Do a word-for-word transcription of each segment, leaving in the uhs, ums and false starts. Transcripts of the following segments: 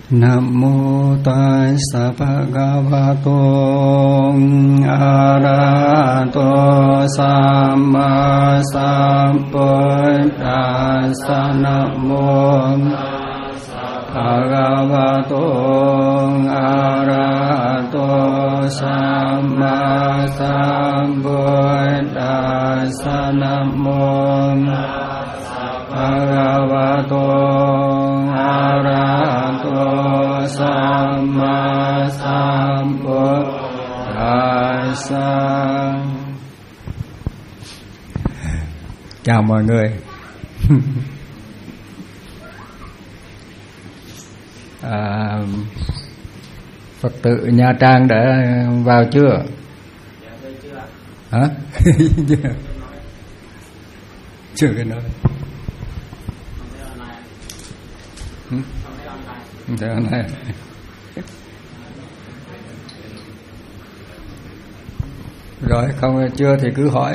Nam mô Tassa Bhagavato Arahato Samma Sambuddhassa. Nam mô Bhagavato Arahato Samma Sambuddhassa. Nam mô Bhagavato Arahato Samma Sambuddhassa. Chào mọi người. à, Phật tử Nha Trang đã vào chưa? Hả? Chưa cái nói. Không thấy online. Rồi không chưa thì cứ hỏi.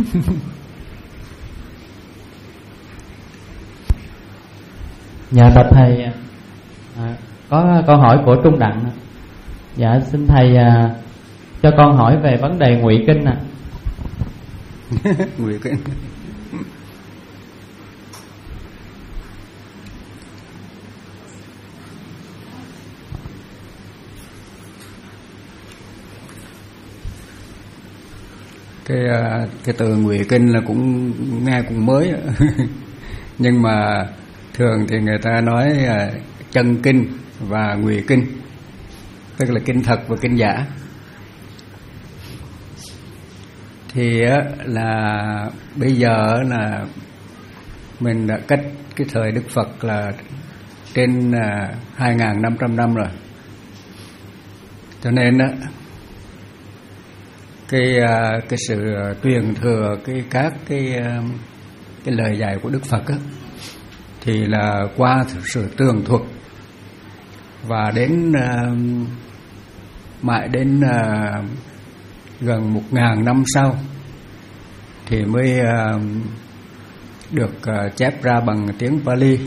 Dạ bạch thầy, à, có câu hỏi của Trung Đặng. Dạ xin thầy à, cho con hỏi về vấn đề ngụy kinh ạ. À. Ngụy kinh. cái cái từ ngụy kinh là cũng nghe cũng mới. Nhưng mà thường thì người ta nói chân kinh và ngụy kinh, tức là kinh thật và kinh giả. Thì là bây giờ là mình đã cách cái thời Đức Phật là trên hai nghìn năm trăm năm rồi, cho nên á cái cái sự truyền thừa cái các cái cái lời dạy của Đức Phật á, thì là qua sự tường thuật và đến uh, mãi đến uh, gần một ngàn năm sau thì mới uh, được uh, chép ra bằng tiếng Pali.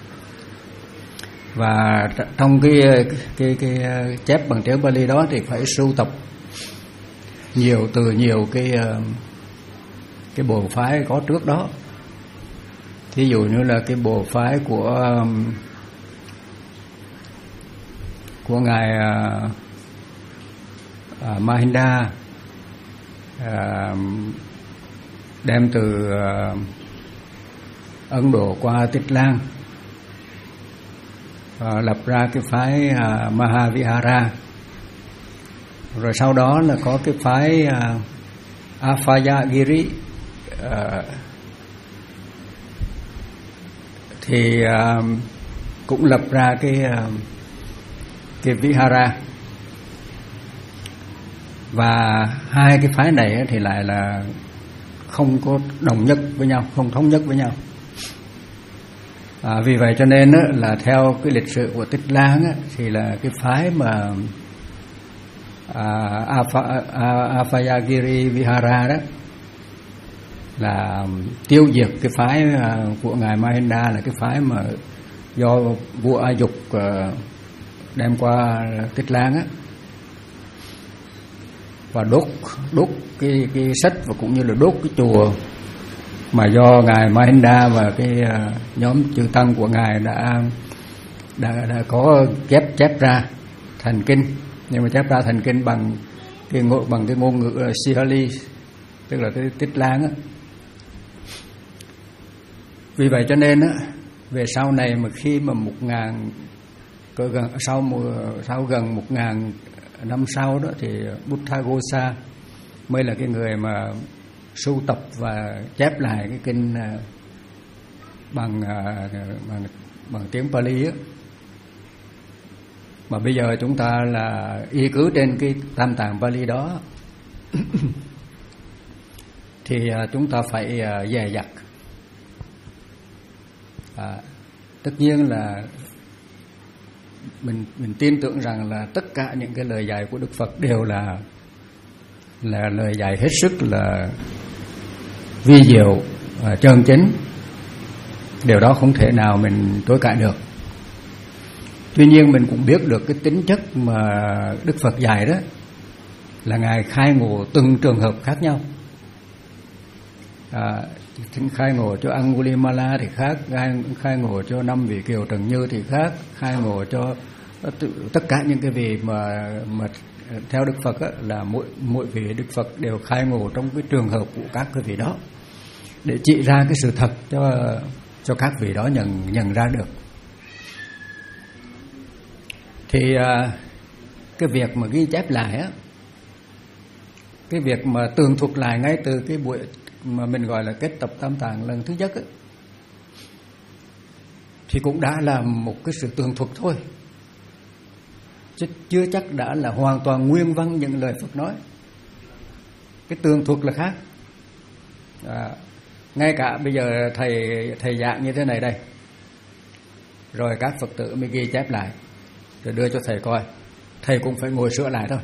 Và trong cái cái cái chép bằng tiếng Pali đó thì phải sưu tập nhiều từ nhiều cái cái bộ phái có trước đó. Thí dụ như là cái bộ phái của của ngài uh, Mahinda uh, đem từ uh, Ấn Độ qua Tích Lan, uh, lập ra cái phái uh, Mahavihara. Rồi sau đó là có cái phái uh, Apayagiri, uh, thì uh, cũng lập ra cái uh, cái Vihara. Và hai cái phái này thì lại là không có đồng nhất với nhau, không thống nhất với nhau. À, vì vậy cho nên á, là theo cái lịch sử của Tích Lan á, thì là cái phái mà à, Apayagiri Vihara đó là tiêu diệt cái phái của ngài Mahinda, là cái phái mà do vua A Dục đem qua Tích Lan á, và đốt đốt cái cái sách và cũng như là đốt cái chùa mà do ngài Mahinda và cái nhóm chư tăng của ngài đã đã, đã có chép chép ra thành kinh. Nhưng mà chép ra thành kinh bằng cái ngôn bằng cái ngôn ngữ Sihali, tức là cái Tích Lan á. Vì vậy cho nên á, về sau này mà khi mà một ngàn gần sau sau gần một ngàn năm sau đó thì Buddhaghosa mới là cái người mà sưu tập và chép lại cái kinh bằng bằng, bằng tiếng Pali á. Mà bây giờ chúng ta là y cứ trên cái Tam Tạng Pali đó thì chúng ta phải dè dặt. À, tất nhiên là mình mình tin tưởng rằng là tất cả những cái lời dạy của Đức Phật đều là là lời dạy hết sức là vi diệu, uh, chân chính. Điều đó không thể nào mình chối cãi được. Tuy nhiên mình cũng biết được cái tính chất mà Đức Phật dạy đó là Ngài khai ngộ từng trường hợp khác nhau. À, khai ngộ cho Angulimala thì khác, khai, khai ngộ cho năm vị Kiều Trần Như thì khác, khai ngộ cho tất cả những cái vị mà mà theo Đức Phật á, là mỗi mỗi vị Đức Phật đều khai ngộ trong cái trường hợp của các cái vị đó, để chỉ ra cái sự thật cho cho các vị đó nhận nhận ra được. Thì à, cái việc mà ghi chép lại á, cái việc mà tường thuật lại ngay từ cái buổi mà mình gọi là kết tập Tam Tạng lần thứ nhất á, thì cũng đã là một cái sự tường thuật thôi, chứ chưa chắc đã là hoàn toàn nguyên văn những lời Phật nói. Cái tường thuật là khác. À, ngay cả bây giờ thầy thầy giảng như thế này đây, rồi các Phật tử mới ghi chép lại rồi đưa cho thầy coi, thầy cũng phải ngồi sửa lại thôi.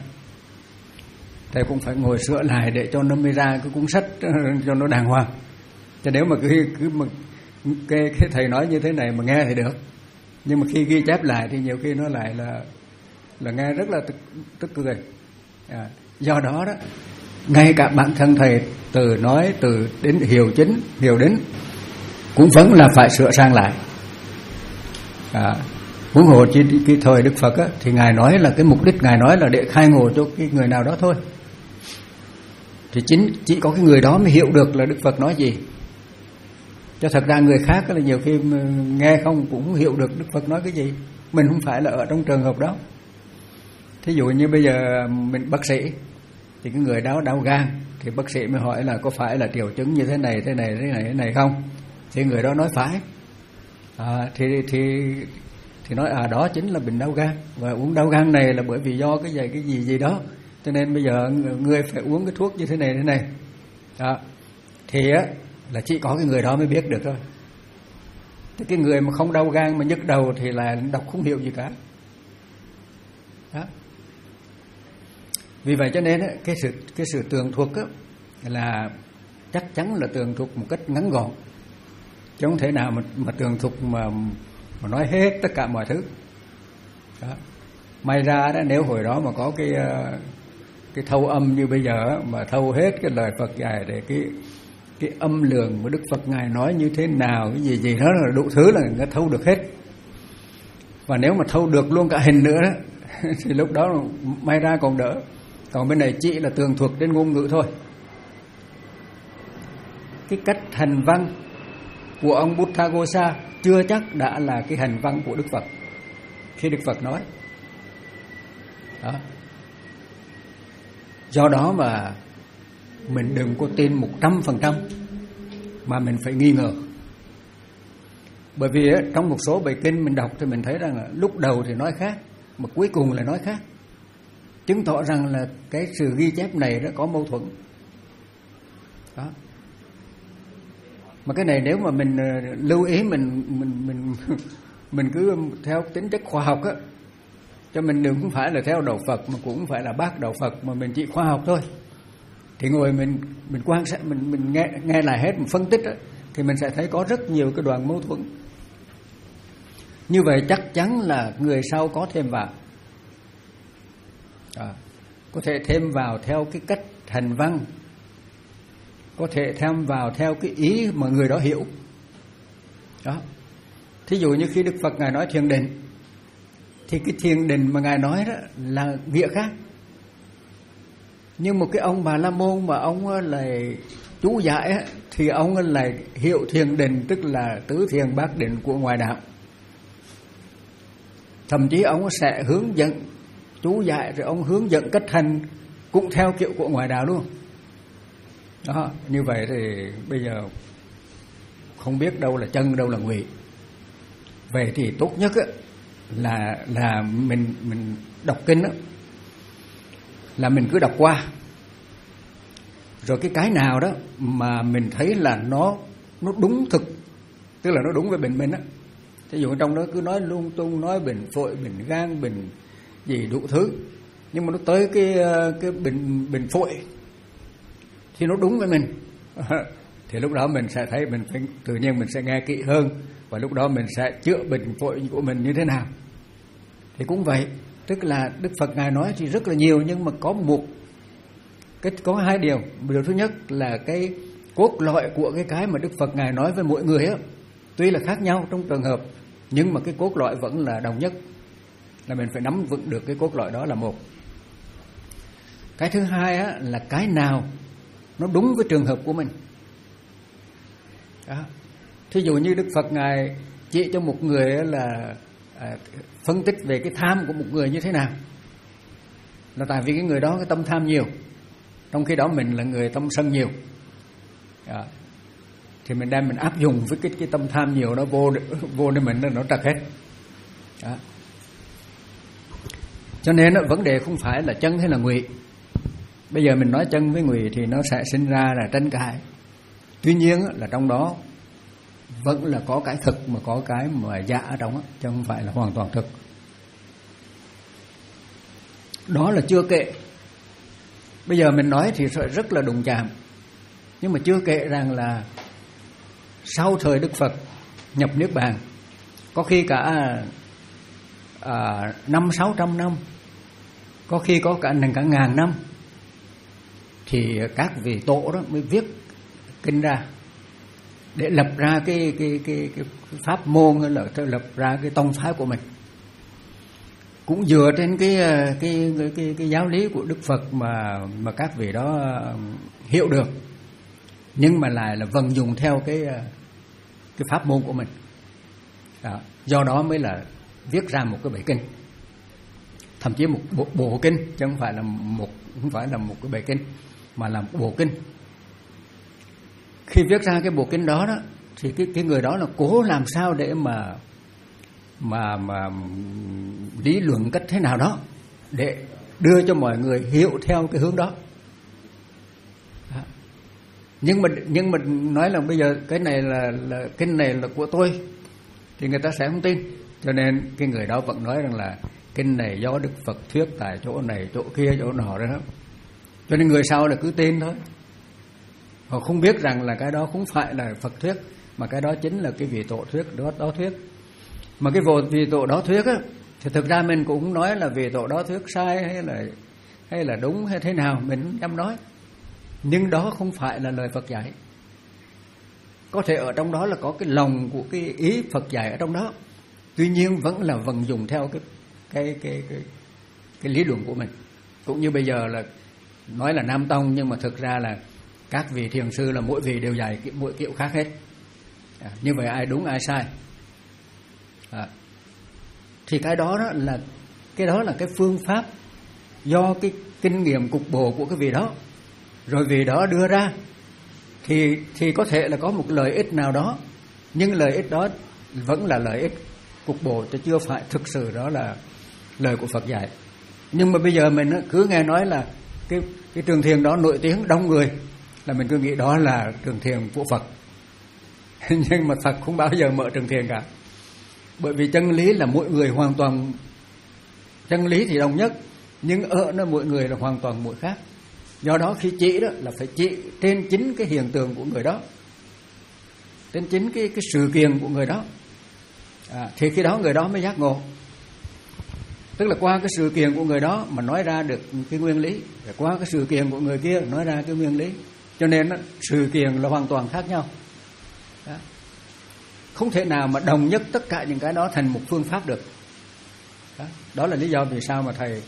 Thầy cũng phải ngồi sửa lại để cho nó mới ra cái cuốn sách cho nó đàng hoàng. Chứ nếu mà cứ, cứ mà cái, cái thầy nói như thế này mà nghe thì được, nhưng mà khi ghi chép lại thì nhiều khi nó lại là là nghe rất là tức, tức cười. À, do đó đó, ngay cả bản thân thầy từ nói từ đến hiểu chính hiểu đến cũng vẫn là phải sửa sang lại. À, huống hồ chỉ cái thời Đức Phật á, thì Ngài nói là cái mục đích Ngài nói là để khai ngộ cho cái người nào đó thôi. Thì chính chỉ có cái người đó mới hiểu được là Đức Phật nói gì. Cho thật ra người khác là nhiều khi nghe không cũng không hiểu được Đức Phật nói cái gì. Mình không phải là ở trong trường hợp đó. Thí dụ như bây giờ mình bác sĩ, thì cái người đó đau gan, thì bác sĩ mới hỏi là có phải là triệu chứng như thế này thế này thế này thế này không? Thì người đó nói phải. À, thì thì thì nói à đó chính là bệnh đau gan, và uống đau gan này là bởi vì do cái gì cái gì gì đó, cho nên bây giờ người phải uống cái thuốc như thế này thế này. Đó. Thì á là chỉ có cái người đó mới biết được thôi. Thế cái người mà không đau gan mà nhức đầu thì là đọc không hiểu gì cả. Đó. Vì vậy cho nên á, cái sự cái sự tường thuật á, là chắc chắn là tường thuật một cách ngắn gọn, chứ không thể nào mà, mà tường thuật mà mà nói hết tất cả mọi thứ. Đó. May ra đó, nếu hồi đó mà có cái cái thâu âm như bây giờ mà thâu hết cái lời Phật dạy để cái cái âm lượng mà Đức Phật Ngài nói như thế nào, cái gì gì đó là đủ thứ là người thâu được hết. Và nếu mà thâu được luôn cả hình nữa đó, thì lúc đó may ra còn đỡ. Còn bên này chỉ là tường thuật đến ngôn ngữ thôi. Cái cách hành văn của ông Buddhaghosa chưa chắc đã là cái hành văn của Đức Phật khi Đức Phật nói. Đó. Do đó mà mình đừng có tin một trăm phần trăm, mà mình phải nghi ngờ. Bởi vì trong một số bài kinh mình đọc thì mình thấy rằng là lúc đầu thì nói khác, mà cuối cùng là nói khác, chứng tỏ rằng là cái sự ghi chép này nó có mâu thuẫn. Đó. Mà cái này nếu mà mình lưu ý, mình mình mình mình cứ theo tính chất khoa học á, cho mình đừng cũng phải là theo đạo Phật mà cũng không phải là bác đạo Phật, mà mình chỉ khoa học thôi. Thì ngồi mình mình quan sát, mình mình nghe nghe lại hết, mình phân tích á, thì mình sẽ thấy có rất nhiều cái đoạn mâu thuẫn. Như vậy chắc chắn là người sau có thêm vào. À, có thể thêm vào theo cái cách hành văn, có thể thêm vào theo cái ý mà người đó hiểu. Đó. Thí dụ như khi Đức Phật Ngài nói thiền định, thì cái thiền định mà Ngài nói đó là nghĩa khác. Nhưng một cái ông Bà La Môn mà ông lại chú giải thì ông lại hiểu thiền định tức là tứ thiền bát định của ngoại đạo. Thậm chí ông sẽ hướng dẫn chú giải, rồi ông hướng dẫn cách hành cũng theo kiểu của ngoại đạo luôn. Đó, như vậy thì bây giờ không biết đâu là chân đâu là ngụy. Vậy thì tốt nhất á, là là mình mình đọc kinh á, là mình cứ đọc qua, rồi cái cái nào đó mà mình thấy là nó nó đúng thực, tức là nó đúng với bệnh mình á. Ví dụ trong đó cứ nói lung tung, nói bệnh phổi, bệnh gan, bệnh gì đủ thứ, nhưng mà nó tới cái cái bệnh bệnh phổi thì nó đúng với mình, thì lúc đó mình sẽ thấy mình phải, tự nhiên mình sẽ nghe kỹ hơn, và lúc đó mình sẽ chữa bệnh phổi của mình như thế nào. thì cũng vậy, tức là Đức Phật Ngài nói thì rất là nhiều, nhưng mà có một cái, có hai điều. Điều thứ nhất là cái cốt lõi của cái cái mà Đức Phật Ngài nói với mỗi người á, tuy là khác nhau trong trường hợp, nhưng mà cái cốt lõi vẫn là đồng nhất, là mình phải nắm vững được cái cốt lõi đó là một. Cái thứ hai á, là cái nào nó đúng với trường hợp của mình đó. Thí dụ như Đức Phật Ngài chỉ cho một người là à, phân tích về cái tham của một người như thế nào, là tại vì cái người đó cái tâm tham nhiều, trong khi đó mình là người tâm sân nhiều đó. Thì mình đem mình áp dụng với cái, cái tâm tham nhiều đó vô vô để mình nó trật hết đó. Cho nên vấn đề không phải là chân hay là ngụy. Bây giờ mình nói chân với ngụy thì nó sẽ sinh ra là tranh cãi. Tuy nhiên là trong đó vẫn là có cái thực mà có cái mà giả ở trong đó, chứ không phải là hoàn toàn thực. Đó là chưa kể, bây giờ mình nói thì rất là đụng chạm, nhưng mà chưa kể rằng là sau thời Đức Phật nhập Niết Bàn, có khi cả à, năm sáu trăm năm, có khi có cả cả ngàn năm, thì các vị tổ đó mới viết kinh ra để lập ra cái cái cái, cái pháp môn, hay là lập ra cái tông phái của mình, cũng dựa trên cái cái cái cái, cái giáo lý của Đức Phật mà mà các vị đó hiểu được, nhưng mà lại là vận dụng theo cái cái pháp môn của mình đó. Do đó mới là viết ra một cái bài kinh, thậm chí một bộ, bộ kinh, chứ không phải là một không phải là một cái bài kinh, mà là một bộ kinh. Khi viết ra cái bộ kinh đó đó, thì cái cái người đó là cố làm sao để mà mà mà lý luận cách thế nào đó để đưa cho mọi người hiểu theo cái hướng đó. đó. Nhưng mà nhưng mà nói là bây giờ cái này là là kinh này là của tôi thì người ta sẽ không tin. Cho nên cái người đó vẫn nói rằng là kinh này do Đức Phật thuyết tại chỗ này, chỗ kia, chỗ nọ đó. Cho nên người sau là cứ tin thôi. Họ không biết rằng là cái đó không phải là Phật thuyết, mà cái đó chính là cái vị tổ thuyết đó, đó thuyết. Mà cái vô vị tổ đó thuyết á, thì thực ra mình cũng không nói là vị tổ đó thuyết sai hay là hay là đúng hay thế nào, mình không dám nói. Nhưng đó không phải là lời Phật dạy. Có thể ở trong đó là có cái lòng của cái ý Phật dạy ở trong đó, tuy nhiên vẫn là vận dụng theo cái cái cái cái, cái lý luận của mình. Cũng như bây giờ là nói là Nam Tông, nhưng mà thực ra là các vị thiền sư là mỗi vị đều dạy mỗi kiểu khác hết. À, như vậy ai đúng ai sai. À, thì cái đó, đó là cái đó là cái phương pháp do cái kinh nghiệm cục bộ của cái vị đó, rồi vị đó đưa ra, thì thì có thể là có một lợi ích nào đó, nhưng lợi ích đó vẫn là lợi ích cục bộ, chứ chưa phải thực sự đó là lời của Phật dạy. Nhưng mà bây giờ mình cứ nghe nói là cái cái trường thiền đó nổi tiếng đông người, là mình cứ nghĩ đó là trường thiền của Phật. Nhưng mà Phật không bao giờ mở trường thiền cả, bởi vì chân lý là mỗi người hoàn toàn, chân lý thì đồng nhất, nhưng ở nó mỗi người là hoàn toàn mỗi khác. Do đó khi chỉ đó là phải chỉ trên chính cái hiện tượng của người đó, trên chính cái cái sự kiện của người đó, à, thì khi đó người đó mới giác ngộ. Tức là qua cái sự kiện của người đó mà nói ra được cái nguyên lý, rồi qua cái sự kiện của người kia nói ra cái nguyên lý. Cho nên đó, sự kiện là hoàn toàn khác nhau đó. Không thể nào mà đồng nhất tất cả những cái đó thành một phương pháp được đó. Đó là lý do vì sao mà thầy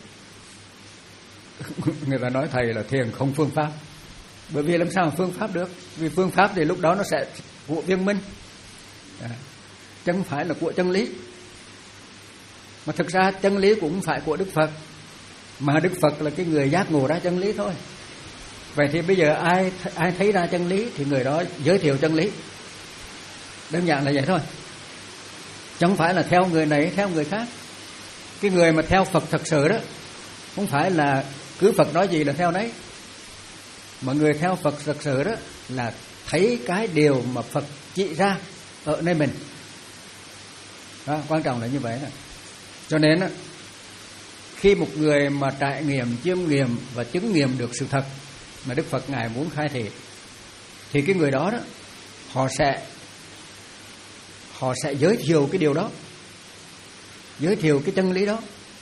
người ta nói thầy là thiền không phương pháp. Bởi vì làm sao mà phương pháp được? Vì phương pháp thì lúc đó nó sẽ của viên minh à, chứ không phải là của chân lý. Mà thực ra chân lý cũng không phải của Đức Phật, mà Đức Phật là cái người giác ngộ ra chân lý thôi. Vậy thì bây giờ ai ai thấy ra chân lý thì người đó giới thiệu chân lý. Đơn giản là vậy thôi, chứ không phải là theo người này theo người khác. Cái người mà theo Phật thật sự đó không phải là cứ Phật nói gì là theo đấy, mà người theo Phật thật sự đó là thấy cái điều mà Phật chỉ ra ở nơi mình đó, quan trọng là như vậy đó. Cho nên đó, khi một người mà trải nghiệm, chiêm nghiệm và chứng nghiệm được sự thật mà Đức Phật Ngài muốn khai thị, thì cái người đó đó họ sẽ họ sẽ giới thiệu cái điều đó, giới thiệu cái chân lý đó,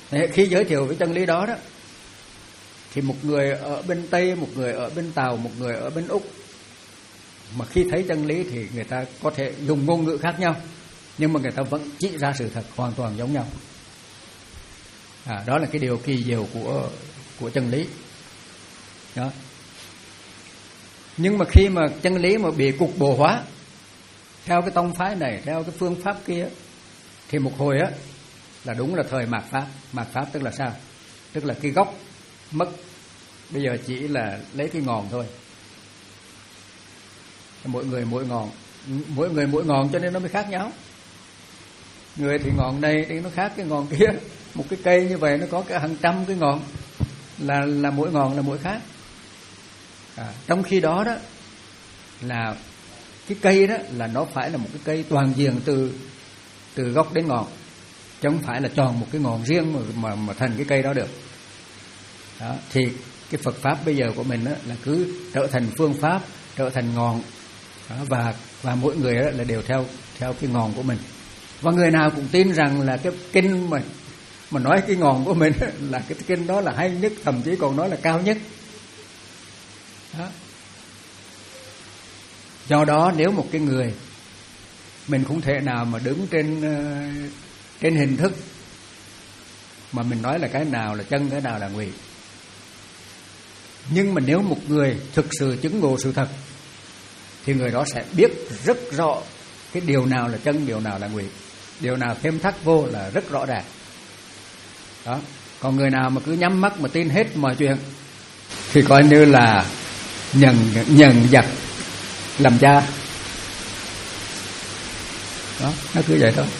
Thế khi giới thiệu với chân lý đó đó, thì một người ở bên Tây, một người ở bên Tàu, một người ở bên Úc, mà khi thấy chân lý thì người ta có thể dùng ngôn ngữ khác nhau, nhưng mà người ta vẫn chỉ ra sự thật hoàn toàn giống nhau. À, đó là cái điều kỳ diệu của của chân lý đó. Nhưng mà khi mà chân lý mà bị cục bộ hóa theo cái tông phái này, theo cái phương pháp kia, thì một hồi á là đúng là thời mạt pháp. Mạt pháp tức là sao? Tức là cái gốc mất, bây giờ chỉ là lấy cái ngọn thôi. Mỗi người mỗi ngọn, mỗi người mỗi ngọn, cho nên nó mới khác nhau. Người thì ngọn này thì nó khác cái ngọn kia. Một cái cây như vậy nó có cả hàng trăm cái ngọn, là là mỗi ngọn là mỗi khác. À, trong khi đó đó là cái cây đó là nó phải là một cái cây toàn diện từ từ gốc đến ngọn, chứ không phải là chọn một cái ngọn riêng mà mà, mà thành cái cây đó được. Đó, thì cái Phật pháp bây giờ của mình đó là cứ trở thành phương pháp, trở thành ngọn đó, và và mỗi người đó là đều theo theo cái ngọn của mình. Và người nào cũng tin rằng là cái kinh mà mà nói cái ngọn của mình là cái kinh đó là hay nhất, thậm chí còn nói là cao nhất. Đó. Do đó nếu một cái người mình không thể nào mà đứng trên trên hình thức mà mình nói là cái nào là chân, cái nào là ngụy. Nhưng mà nếu một người thực sự chứng ngộ sự thật thì người đó sẽ biết rất rõ cái điều nào là chân, điều nào là ngụy, điều nào thêm thắt vô là rất rõ ràng. Đó. Còn người nào mà cứ nhắm mắt mà tin hết mọi chuyện thì coi như là nhận nhận giặc làm cha. Đó, nó cứ vậy thôi.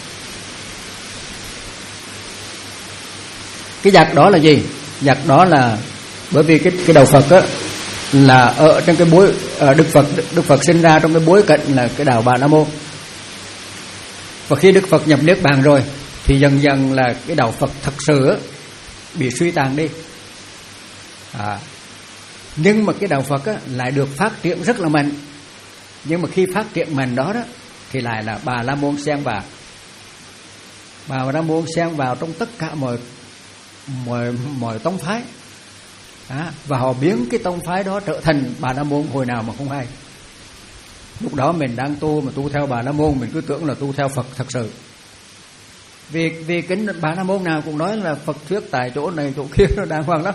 Cái giặc đó là gì? Giặc đó là bởi vì cái cái đạo Phật á là ở trong cái bối ở Đức Phật Đức Phật sinh ra trong cái bối cảnh là cái đạo Bà La Môn. Và khi Đức Phật nhập niết bàn rồi thì dần dần là cái đạo Phật thật sự á, bị suy tàn đi. À, nhưng mà cái đạo Phật á, lại được phát triển rất là mạnh. Nhưng mà khi phát triển mạnh đó đó thì lại là Bà La Môn xen vào. Bà La Môn xen vào trong tất cả mọi mọi mọi tông phái. À, và họ biến cái tông phái đó trở thành Bà La Môn hồi nào mà không hay. Lúc đó mình đang tu mà tu theo Bà La Môn, mình cứ tưởng là tu theo Phật thật sự. Vì vì cái Bà La Môn nào cũng nói là Phật thuyết tại chỗ này chỗ kia, nó đàng hoàng lắm.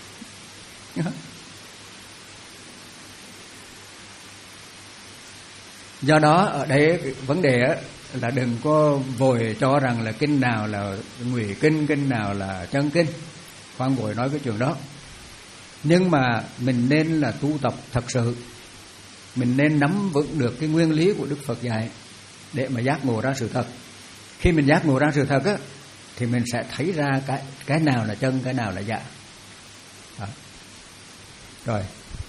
Do đó ở đây vấn đề là đừng có vội cho rằng là kinh nào là ngụy kinh, kinh nào là chân kinh. Khoan vội nói cái chuyện đó. Nhưng mà mình nên là tu tập thật sự. Mình nên nắm vững được cái nguyên lý của Đức Phật dạy để mà giác ngộ ra sự thật. Khi mình giác ngộ ra sự thật á, thì mình sẽ thấy ra cái cái nào là chân, cái nào là giả. Đó. Rồi.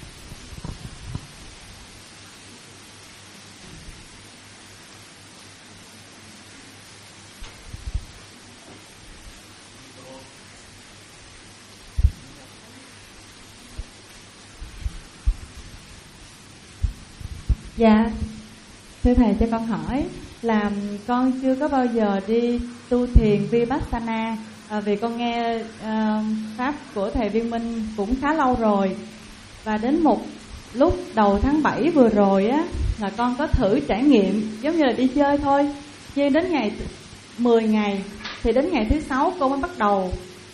Dạ, thưa thầy cho con hỏi là con chưa có bao giờ đi tu thiền Vipassana, à, vì con nghe à, pháp của thầy Viên Minh cũng khá lâu rồi. Và đến một lúc đầu tháng bảy vừa rồi á là con có thử trải nghiệm giống như là đi chơi thôi. Nhưng đến ngày mười ngày thì đến ngày thứ sáu con mới bắt đầu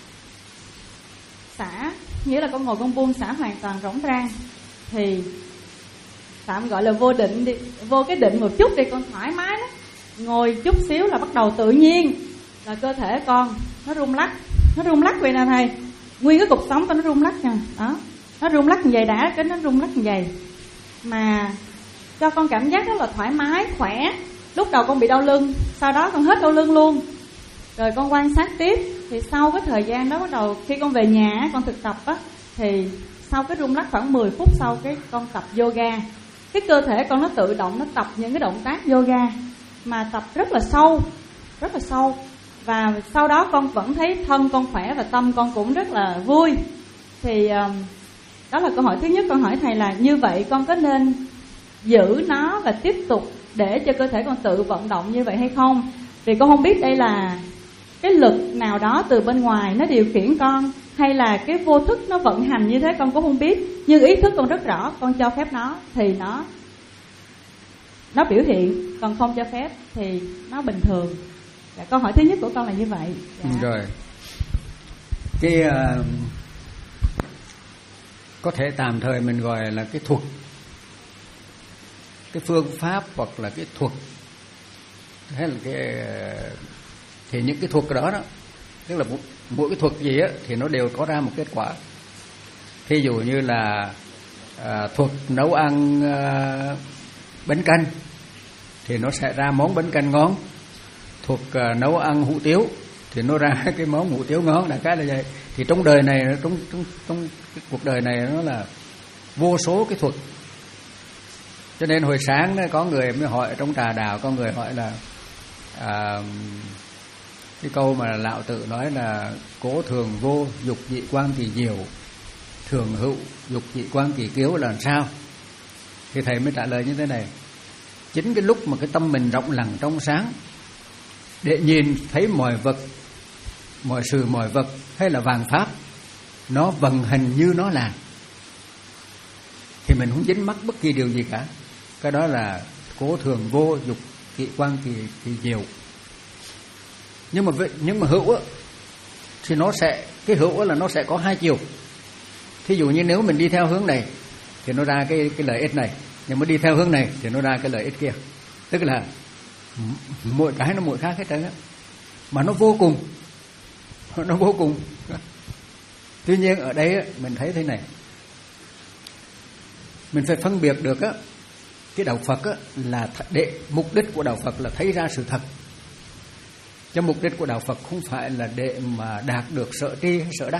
xả, nghĩa là con ngồi con buông xả hoàn toàn rỗng rang. Thì tạm gọi là vô định đi, vô cái định một chút đi, con thoải mái lắm. Ngồi chút xíu là bắt đầu tự nhiên là cơ thể con nó rung lắc, nó rung lắc vậy nè thầy, nguyên cái cục sống con nó rung lắc nè, đó, nó rung lắc như vậy đã, cái nó rung lắc như vậy mà cho con cảm giác rất là thoải mái, khỏe. Lúc đầu con bị đau lưng, sau đó con hết đau lưng luôn. Rồi con quan sát tiếp, thì sau cái thời gian đó bắt đầu khi con về nhà con thực tập á, thì sau cái rung lắc khoảng mười phút sau cái con tập yoga, cái cơ thể con nó tự động nó tập những cái động tác yoga mà tập rất là sâu, rất là sâu. Và sau đó con vẫn thấy thân con khỏe và tâm con cũng rất là vui. Thì đó là câu hỏi thứ nhất. Con hỏi thầy là như vậy con có nên giữ nó và tiếp tục để cho cơ thể con tự vận động như vậy hay không? Vì con không biết đây là cái lực nào đó từ bên ngoài nó điều khiển con, hay là cái vô thức nó vận hành như thế con cũng không biết, nhưng ý thức con rất rõ, con cho phép nó thì nó nó biểu hiện, còn không cho phép thì nó bình thường. Dạ, câu hỏi thứ nhất của con là như vậy. Dạ. Rồi cái uh, có thể tạm thời mình gọi là cái thuật, cái phương pháp hoặc là cái thuật, hay là cái thì những cái thuật đó đó, tức là mỗi cái thuật gì á thì nó đều có ra một kết quả. Thí dụ như là à, thuật nấu ăn à, bánh canh thì nó sẽ ra món bánh canh ngon. Thuật à, nấu ăn hủ tiếu thì nó ra cái món hủ tiếu ngon. Đại khái là vậy. Thì trong đời này, trong trong trong cái cuộc đời này nó là vô số cái thuật. Cho nên hồi sáng có người mới hỏi trong trà đạo, có người hỏi là à, cái câu mà Lão Tử nói là cố thường vô, dục dị quan kỳ diệu, thường hữu, dục dị quan kỳ kiếu là làm sao? Thì thầy mới trả lời như thế này: chính cái lúc mà cái tâm mình rộng lặng trong sáng để nhìn thấy mọi vật, mọi sự mọi vật hay là vạn pháp nó vận hành như nó là, thì mình không dính mắc bất kỳ điều gì cả. Cái đó là cố thường vô, dục dị quan kỳ, kỳ diệu. Nhưng mà nhưng mà hữu á, thì nó sẽ cái hữu là nó sẽ có hai chiều. Thí dụ như nếu mình đi theo hướng này thì nó ra cái cái lợi ích này, nhưng mà đi theo hướng này thì nó ra cái lợi ích kia. Tức là mỗi cái nó mỗi khác hết trơn á, mà nó vô cùng, nó vô cùng. Tuy nhiên ở đây á, mình thấy thế này, mình phải phân biệt được á, cái đạo Phật á, là để mục đích của đạo Phật là thấy ra sự thật. Chứ mục đích của đạo Phật không phải là để mà đạt được sở tri hay sở đắc.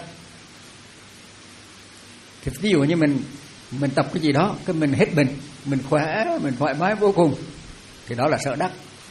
Thì ví dụ như mình mình tập cái gì đó, cái mình hết bệnh, mình khỏe, mình thoải mái vô cùng, thì đó là sở đắc.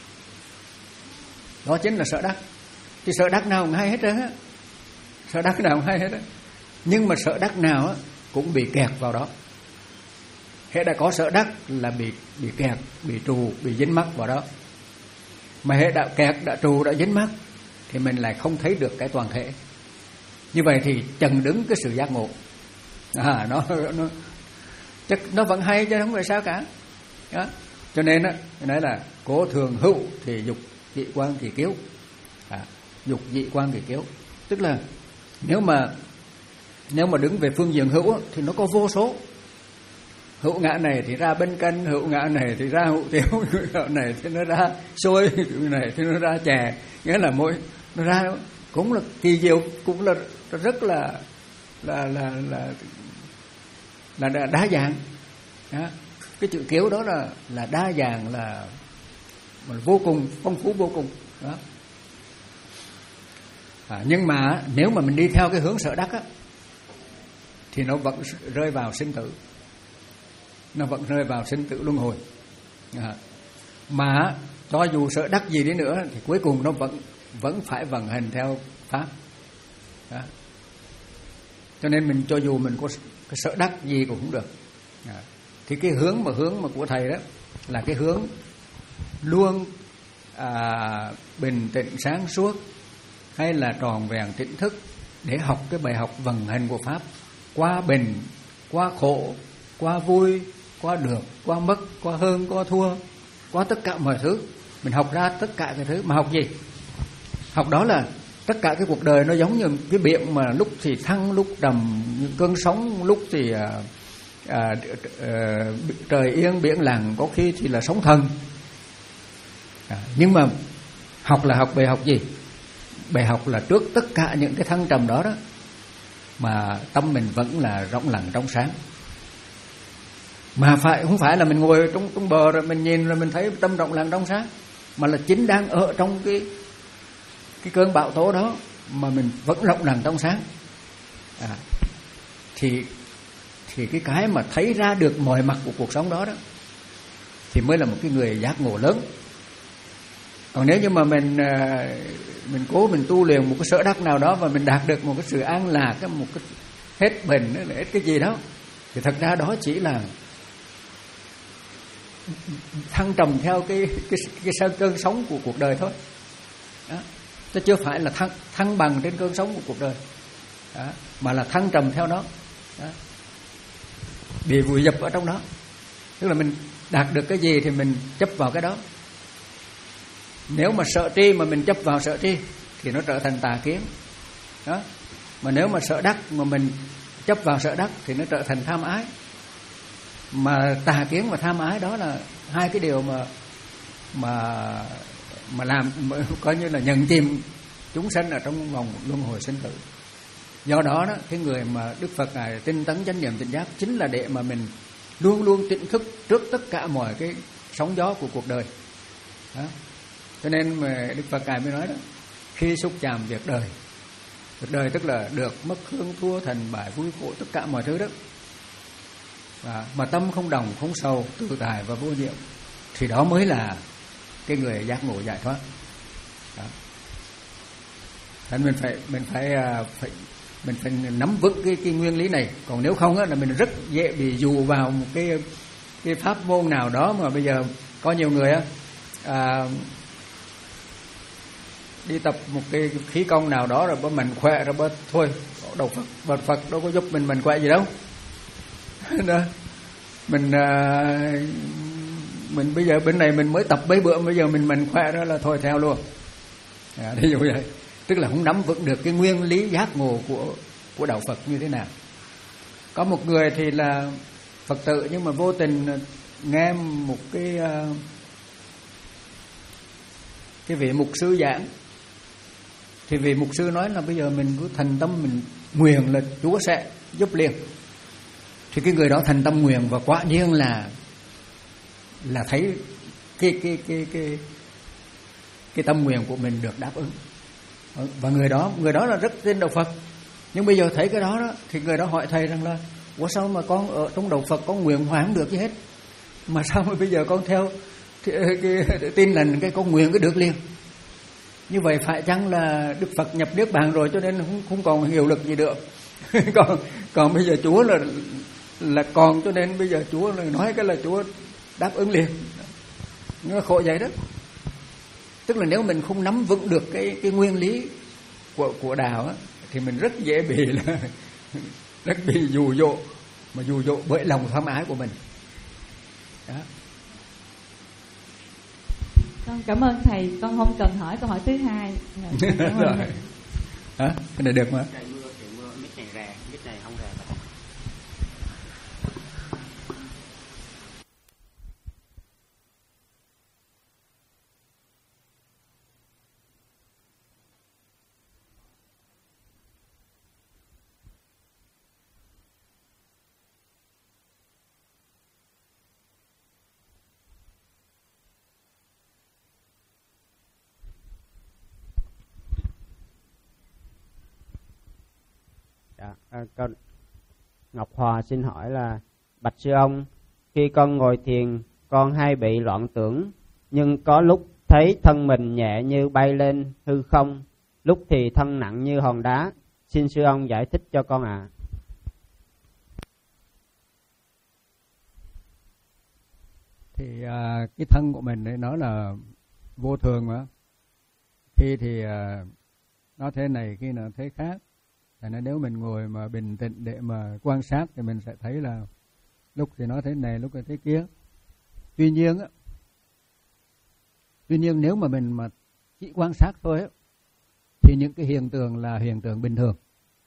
Đó chính là sở đắc. Thì sở đắc nào cũng hay hết trơn á, sở đắc nào cũng hay hết á. Nhưng mà sở đắc nào á cũng bị kẹt vào đó. Hễ đã có sở đắc là bị bị kẹt, bị trù, bị dính mắc vào đó. Mà hễ đã kẹt, đã trù, đã dính mắc thì mình lại không thấy được cái toàn thể. Như vậy thì chần đứng cái sự giác ngộ. À, nó nó chắc nó vẫn hay chứ không phải sao cả. Đó. Cho nên á, nói là cố thường hữu thì dục dị quan kỳ kiếu. À, dục dị quan kỳ kiếu, tức là nếu mà nếu mà đứng về phương diện hữu á, thì nó có vô số. Hữu ngã này thì ra bánh canh, hữu ngã này thì ra hủ tiếu, hữu này thì nó ra xôi, hữu này thì nó ra chè. Nghĩa là mỗi nó ra cũng là kỳ diệu, cũng là rất là là là là là, là đa dạng. Đó. Cái chữ kiếu đó là là đa dạng, là, là vô cùng phong phú vô cùng. Đó. À, nhưng mà nếu mà mình đi theo cái hướng sở đắc á, thì nó vẫn rơi vào sinh tử, nó vẫn rơi vào sinh tử luân hồi. À, mà cho dù sở đắc gì đi nữa thì cuối cùng nó vẫn vẫn phải vận hành theo pháp. Đó. Cho nên mình cho dù mình có cái sở đắc gì cũng không được. À, thì cái hướng mà hướng mà của thầy đó là cái hướng luôn à, bình tĩnh sáng suốt, hay là tròn vẹn tỉnh thức để học cái bài học vận hành của pháp, qua bình, qua khổ, qua vui, qua được, qua mất, qua hơn, qua thua, qua tất cả mọi thứ. Mình học ra tất cả cái thứ. Mà học gì? Học đó là tất cả cái cuộc đời nó giống như cái biển mà lúc thì thăng, lúc trầm, cơn sóng, lúc thì à, à, à, trời yên biển lặng, có khi thì là sóng thần. À, nhưng mà học là học bài học gì? Bài học là trước tất cả những cái thăng trầm đó đó, mà tâm mình vẫn là rộng lặng trong sáng. Mà phải không phải là mình ngồi trong trong bờ rồi mình nhìn rồi mình thấy tâm rộng lặng trong sáng, mà là chính đang ở trong cái cái cơn bão tố đó mà mình vẫn rộng lặng trong sáng. À, thì thì cái cái mà thấy ra được mọi mặt của cuộc sống đó đó thì mới là một cái người giác ngộ lớn. Còn nếu như mà mình mình cố mình tu luyện một cái sở đắc nào đó và mình đạt được một cái sự an lạc, cái một cái hết bệnh, hết cái gì đó, thì thật ra đó chỉ là thăng trầm theo cái cái cái cơn sóng của cuộc đời thôi. Đó. Chứ chưa phải là thăng, thăng bằng trên cơn sóng của cuộc đời đó, mà là thăng trầm theo nó đó. Bị vùi dập ở trong đó. Tức là mình đạt được cái gì thì mình chấp vào cái đó. Nếu mà sợ tri mà mình chấp vào sợ tri thì nó trở thành tà kiến đó. Mà nếu mà sợ đắc mà mình chấp vào sợ đắc thì nó trở thành tham ái. Mà tà kiến và tham ái đó là hai cái điều mà mà mà làm mà coi như là nhận chìm chúng sanh ở trong vòng luân hồi sinh tử. Do đó đó, cái người mà Đức Phật ngài tinh tấn chánh niệm tỉnh giác chính là để mà mình luôn luôn tỉnh thức trước tất cả mọi cái sóng gió của cuộc đời đó. Cho nên mà Đức Phật ngài mới nói đó, khi xúc chạm việc đời, việc đời tức là được mất hương thua thành bại vui khổ tất cả mọi thứ đó, và mà tâm không đồng không sầu tự tại và vô nhiễm, thì đó mới là cái người giác ngộ giải thoát đó. Nên mình phải mình phải phải mình phải nắm vững cái, cái nguyên lý này. Còn nếu không á, là mình rất dễ bị dụ vào một cái cái pháp môn nào đó. Mà bây giờ có nhiều người á, à, đi tập một cái khí công nào đó rồi bữa mình khỏe rồi bữa thôi đầu Phật bật Phật đâu có giúp mình mình khỏe gì đâu đó. Mình à, mình bây giờ bên này mình mới tập mấy bữa, bây giờ mình mình khỏe đó là thôi theo luôn à, ví dụ vậy. Tức là không nắm vững được cái nguyên lý giác ngộ của của đạo Phật như thế nào. Có một người thì là Phật tử nhưng mà vô tình nghe một cái cái vị mục sư giảng, thì vị mục sư nói là bây giờ mình cứ thành tâm mình nguyện là Chúa sẽ giúp liền. Thì cái người đó thành tâm nguyện và quả nhiên là là thấy cái cái cái cái cái tâm nguyện của mình được đáp ứng. Và người đó người đó là rất tin đạo Phật. Nhưng bây giờ thấy cái đó đó thì người đó hỏi thầy rằng là ủa sao mà con ở trong đạo Phật con nguyện hoài không được gì hết, mà sao mà bây giờ con theo cái, cái, tin lành cái con nguyện cái được liền. Như vậy phải chăng là Đức Phật nhập niết bàn rồi cho nên không, không còn hiệu lực gì được. còn còn bây giờ Chúa là là còn cho nên bây giờ Chúa là nói cái là Chúa đáp ứng liền. Nó khổ vậy đó. Tức là nếu mình không nắm vững được cái cái nguyên lý của của đạo á, thì mình rất dễ bị là rất bị dụ dỗ, mà dụ dỗ bởi lòng tham ái của mình. Đó. Con cảm ơn thầy, con không cần hỏi câu hỏi thứ hai. Rồi. Hả? Cái này được mà. Trời mưa, trời mưa, mic này rè, mic này không rè. À, con Ngọc Hòa xin hỏi là bạch sư ông, khi con ngồi thiền con hay bị loạn tưởng, nhưng có lúc thấy thân mình nhẹ như bay lên hư không, lúc thì thân nặng như hòn đá, xin sư ông giải thích cho con ạ. À. Thì à, cái thân của mình ấy nó là vô thường mà, khi thì à, nó thế này khi nào thế khác. Thành ra nếu mình ngồi mà bình tĩnh để mà quan sát thì mình sẽ thấy là lúc thì nó thế này, lúc thì thế kia. Tuy nhiên á, tuy nhiên nếu mà mình mà chỉ quan sát thôi á, thì những cái hiện tượng là hiện tượng bình thường.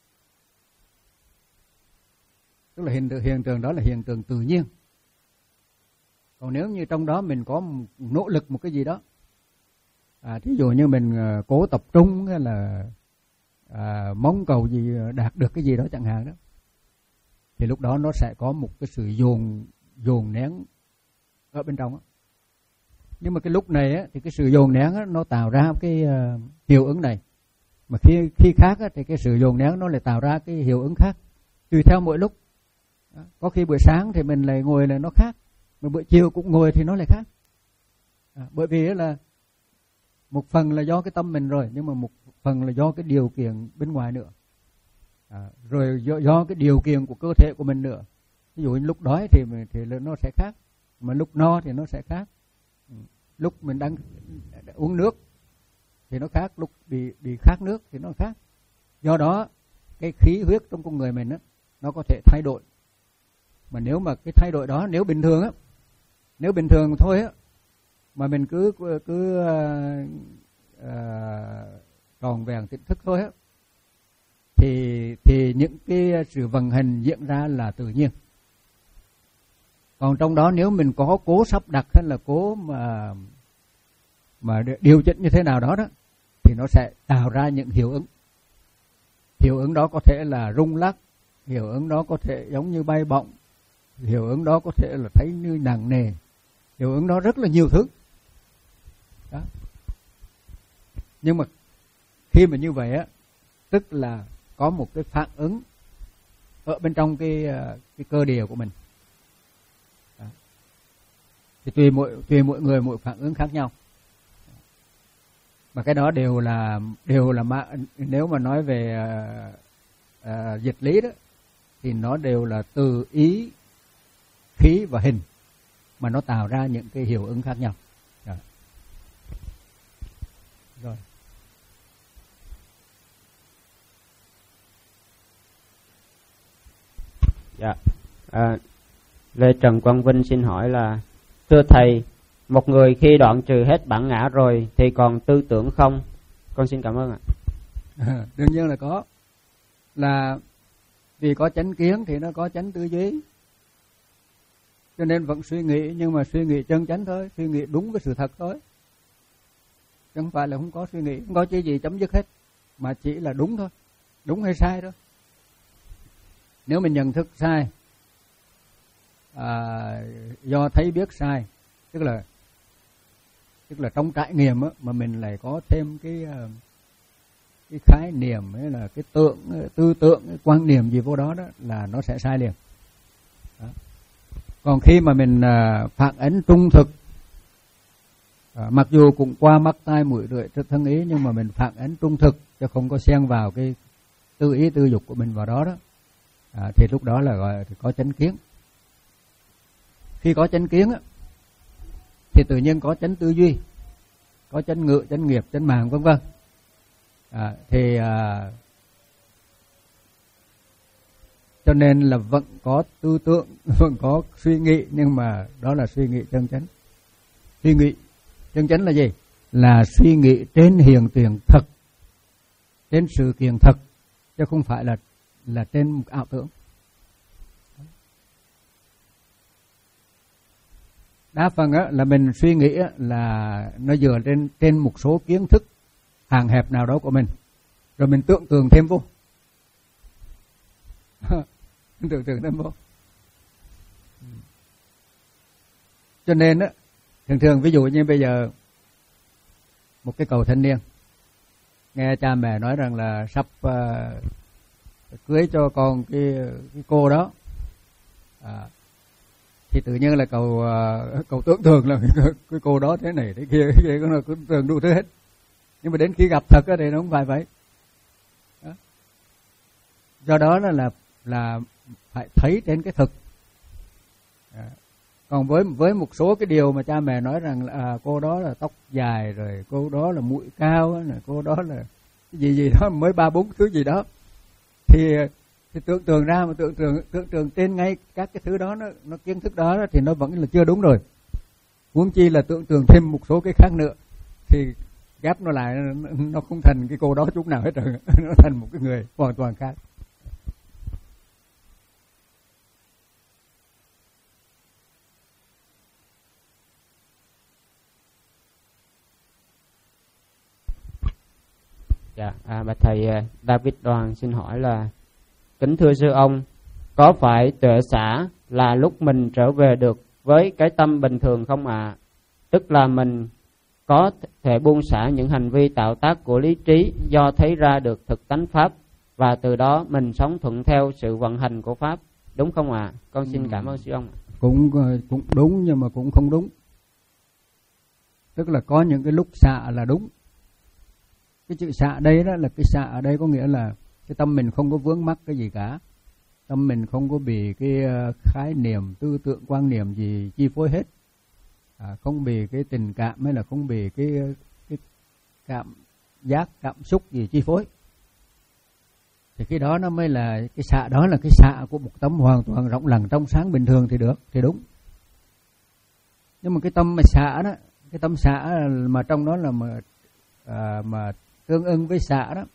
Tức là hiện tượng, hiện tượng đó là hiện tượng tự nhiên. Còn nếu như trong đó mình có một nỗ lực một cái gì đó, à, thí dụ như mình cố tập trung hay là À, mong cầu gì đạt được cái gì đó chẳng hạn đó, thì lúc đó nó sẽ có một cái sự dồn dồn nén ở bên trong đó. Nhưng mà cái lúc này á, thì cái sự dồn nén á, nó tạo ra cái uh, hiệu ứng này, mà khi khi khác á, thì cái sự dồn nén nó lại tạo ra cái hiệu ứng khác, tùy theo mỗi lúc. Đó. Có khi buổi sáng thì mình lại ngồi là nó khác, mà buổi chiều cũng ngồi thì nó lại khác. À, bởi vì là một phần là do cái tâm mình rồi, nhưng mà một phần là do cái điều kiện bên ngoài nữa, à, rồi do, do cái điều kiện của cơ thể của mình nữa. Ví dụ như lúc đói thì thì nó sẽ khác, mà lúc no thì nó sẽ khác. Lúc mình đang uống nước thì nó khác, lúc bị bị khát nước thì nó khác. Do đó cái khí huyết trong con người mình á, nó có thể thay đổi. Mà nếu mà cái thay đổi đó, nếu bình thường á, nếu bình thường thôi á, mà mình cứ cứ uh, uh, tròn vẹn tỉnh thức thôi á, thì thì những cái sự vận hành diễn ra là tự nhiên. Còn trong đó nếu mình có cố sắp đặt hay là cố mà mà điều chỉnh như thế nào đó đó, thì nó sẽ tạo ra những hiệu ứng. Hiệu ứng đó có thể là rung lắc, hiệu ứng đó có thể giống như bay bổng, hiệu ứng đó có thể là thấy như nặng nề, hiệu ứng đó rất là nhiều thứ. Đó. Nhưng mà khi mà như vậy á, tức là có một cái phản ứng ở bên trong cái cái cơ địa của mình. Đó. Thì tùy mỗi tùy mỗi người mỗi phản ứng khác nhau. Mà cái đó đều là đều là mà, nếu mà nói về uh, uh, dịch lý đó, thì nó đều là từ ý, khí và hình mà nó tạo ra những cái hiệu ứng khác nhau. Rồi. Rồi. Dạ. À, Lê Trần Quang Vinh xin hỏi là: thưa thầy, một người khi đoạn trừ hết bản ngã rồi thì còn tư tưởng không? Con xin cảm ơn ạ. À, đương nhiên là có. Là vì có chánh kiến thì nó có chánh tư duy. Cho nên vẫn suy nghĩ, nhưng mà suy nghĩ chân chánh thôi, suy nghĩ đúng với sự thật thôi. Chứ không phải là không có suy nghĩ, không có chỉ gì chấm dứt hết, mà chỉ là đúng thôi, đúng hay sai thôi. Nếu mình nhận thức sai, à, do thấy biết sai, tức là tức là trong trải nghiệm á, mà mình lại có thêm cái cái khái niệm hay là cái tượng tư tượng cái quan niệm gì vô đó đó, là nó sẽ sai liền. Đó. Còn khi mà mình à, phản ánh trung thực, à, mặc dù cũng qua mắt tai mũi lưỡi thân ý, nhưng mà mình phản ánh trung thực chứ không có xen vào cái tư ý tư dục của mình vào đó đó, à, thì lúc đó là gọi là có chánh kiến. Khi có chánh kiến á, thì tự nhiên có chánh tư duy, có chánh ngữ, chánh nghiệp, chánh mạng vân vân. À, thì à, cho nên là vẫn có tư tưởng, vẫn có suy nghĩ, nhưng mà đó là suy nghĩ chân chánh. Suy nghĩ chân chánh là gì? Là suy nghĩ trên hiện tượng thật, trên sự kiện thật, chứ không phải là là trên một ảo tưởng. Đa phần á, là mình suy nghĩ á, là nó dựa trên trên một số kiến thức hạn hẹp nào đó của mình, rồi mình tưởng tượng thêm vô. tưởng tượng thêm vô. Cho nên á, thường thường ví dụ như bây giờ một cái cậu thanh niên nghe cha mẹ nói rằng là sắp uh, cưới cho con cái cái cô đó, à, thì tự nhiên là cậu uh, cậu tưởng tượng là cái cô đó thế này thế kia thế kia, nó cứ tưởng đủ thứ hết. Nhưng mà đến khi gặp thật thì nó không phải vậy. Đó. Do đó là là là phải thấy trên cái thực. Đó. Còn với với một số cái điều mà cha mẹ nói rằng là à, cô đó là tóc dài, rồi cô đó là mũi cao, rồi cô đó là cái gì gì đó mới ba bốn thứ gì đó, thì thì tưởng tượng ra mà tưởng tượng tưởng tượng trên ngay các cái thứ đó, nó nó kiến thức đó thì nó vẫn là chưa đúng rồi. Huống chi là tưởng tượng thêm một số cái khác nữa, thì ghép nó lại nó không thành cái cô đó chút nào hết rồi, nó thành một cái người hoàn toàn khác. Dạ, à, bà thầy David Đoàn xin hỏi là: kính thưa sư ông, có phải tuệ xả là lúc mình trở về được với cái tâm bình thường không ạ? À? Tức là mình có thể buông xả những hành vi tạo tác của lý trí do thấy ra được thực tánh pháp, và từ đó mình sống thuận theo sự vận hành của pháp, đúng không ạ? À? Con xin cảm ơn sư ông. Cũng cũng đúng, nhưng mà cũng không đúng. Tức là có những cái lúc xả là đúng. Cái chữ xả đây đó là cái xả ở đây có nghĩa là cái tâm mình không có vướng mắc cái gì cả, tâm mình không có bị cái khái niệm, tư tưởng, quan niệm gì chi phối hết, à, không bị cái tình cảm hay là không bị cái cái cảm giác, cảm xúc gì chi phối. Thì cái đó nó mới là cái xạ, đó là cái xạ của một tâm hoàn toàn rộng lặng trong sáng bình thường thì được, thì đúng. Nhưng mà cái tâm mà xạ đó, cái tâm xạ mà trong đó là mà à, mà tương ưng với xạ đó,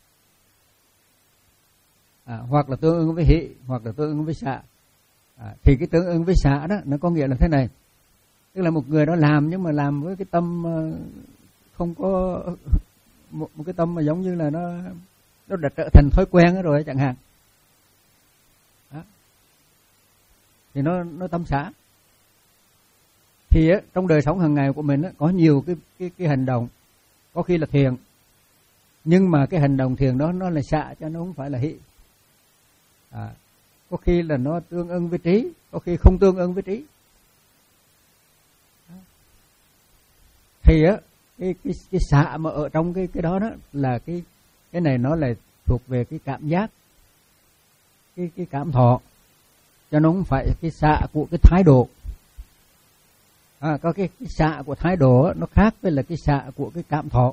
à, hoặc là tương ưng với hỷ, hoặc là tương ưng với xạ, à, thì cái tương ưng với xạ đó nó có nghĩa là thế này, tức là một người đó làm nhưng mà làm với cái tâm không có một, một cái tâm mà giống như là nó nó đã trở thành thói quen rồi chẳng hạn, đó. Thì nó nó tâm xả. Thì á, trong đời sống hàng ngày của mình á, có nhiều cái cái cái hành động, có khi là thiền, nhưng mà cái hành động thiền đó nó là xạ cho nó không phải là hỷ. À, có khi là nó tương ưng với trí, có khi không tương ưng với trí. Đó. Thì á cái cái cái xạ mà ở trong cái cái đó đó là cái cái này nó là thuộc về cái cảm giác, cái cái cảm thọ, cho nó không phải cái xạ của cái thái độ. À, có cái, cái xạ của thái độ nó khác với là cái xạ của cái cảm thọ.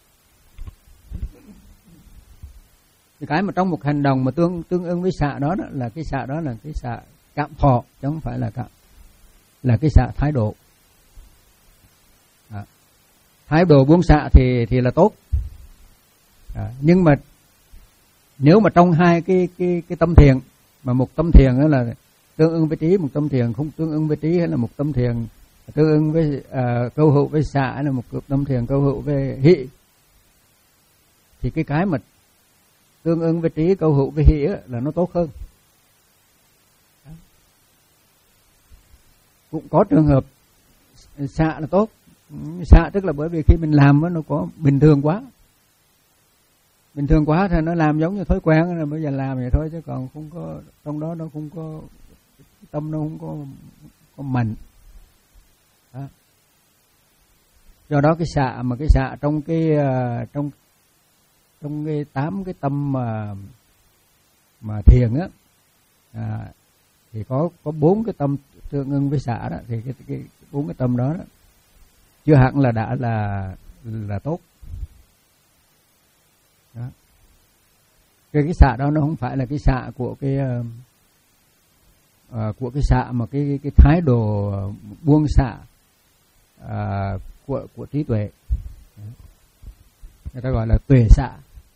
Thì cái mà trong một hành động mà tương tương ứng với xạ đó, đó là cái xạ đó là cái xạ cảm thọ, chứ không phải là cảm là cái xạ thái độ. À, thái độ buông xạ thì thì là tốt. À, nhưng mà nếu mà trong hai cái cái cái tâm thiền, mà một tâm thiền đó là tương ứng với trí, một tâm thiền không tương ứng với trí, hay là một tâm thiền tương ứng với uh, câu hữu với xạ, hay là một tâm thiền câu hữu với hỷ, thì cái cái mà tương ứng với trí, câu hữu với hỷ là nó tốt hơn. Đó. Cũng có trường hợp xạ là tốt. Xạ tức là bởi vì khi mình làm nó có bình thường quá, bình thường quá thì nó làm giống như thói quen rồi, bây giờ làm vậy thôi, chứ còn không có trong đó nó không có tâm, nó không có có mạnh. Đó. Do đó cái xạ mà cái xạ trong cái uh, trong trong cái tám cái tâm mà mà thiền á, à, thì có có bốn cái tâm tương ưng với xạ đó, thì cái cái bốn cái tâm đó, đó chưa hẳn là đã là là tốt. Đó. Cái cái xạ đó nó không phải là cái xạ của cái uh, uh, của cái xạ mà cái cái thái độ buông xạ uh, của của trí tuệ. Đó. Người ta gọi là tuệ xạ.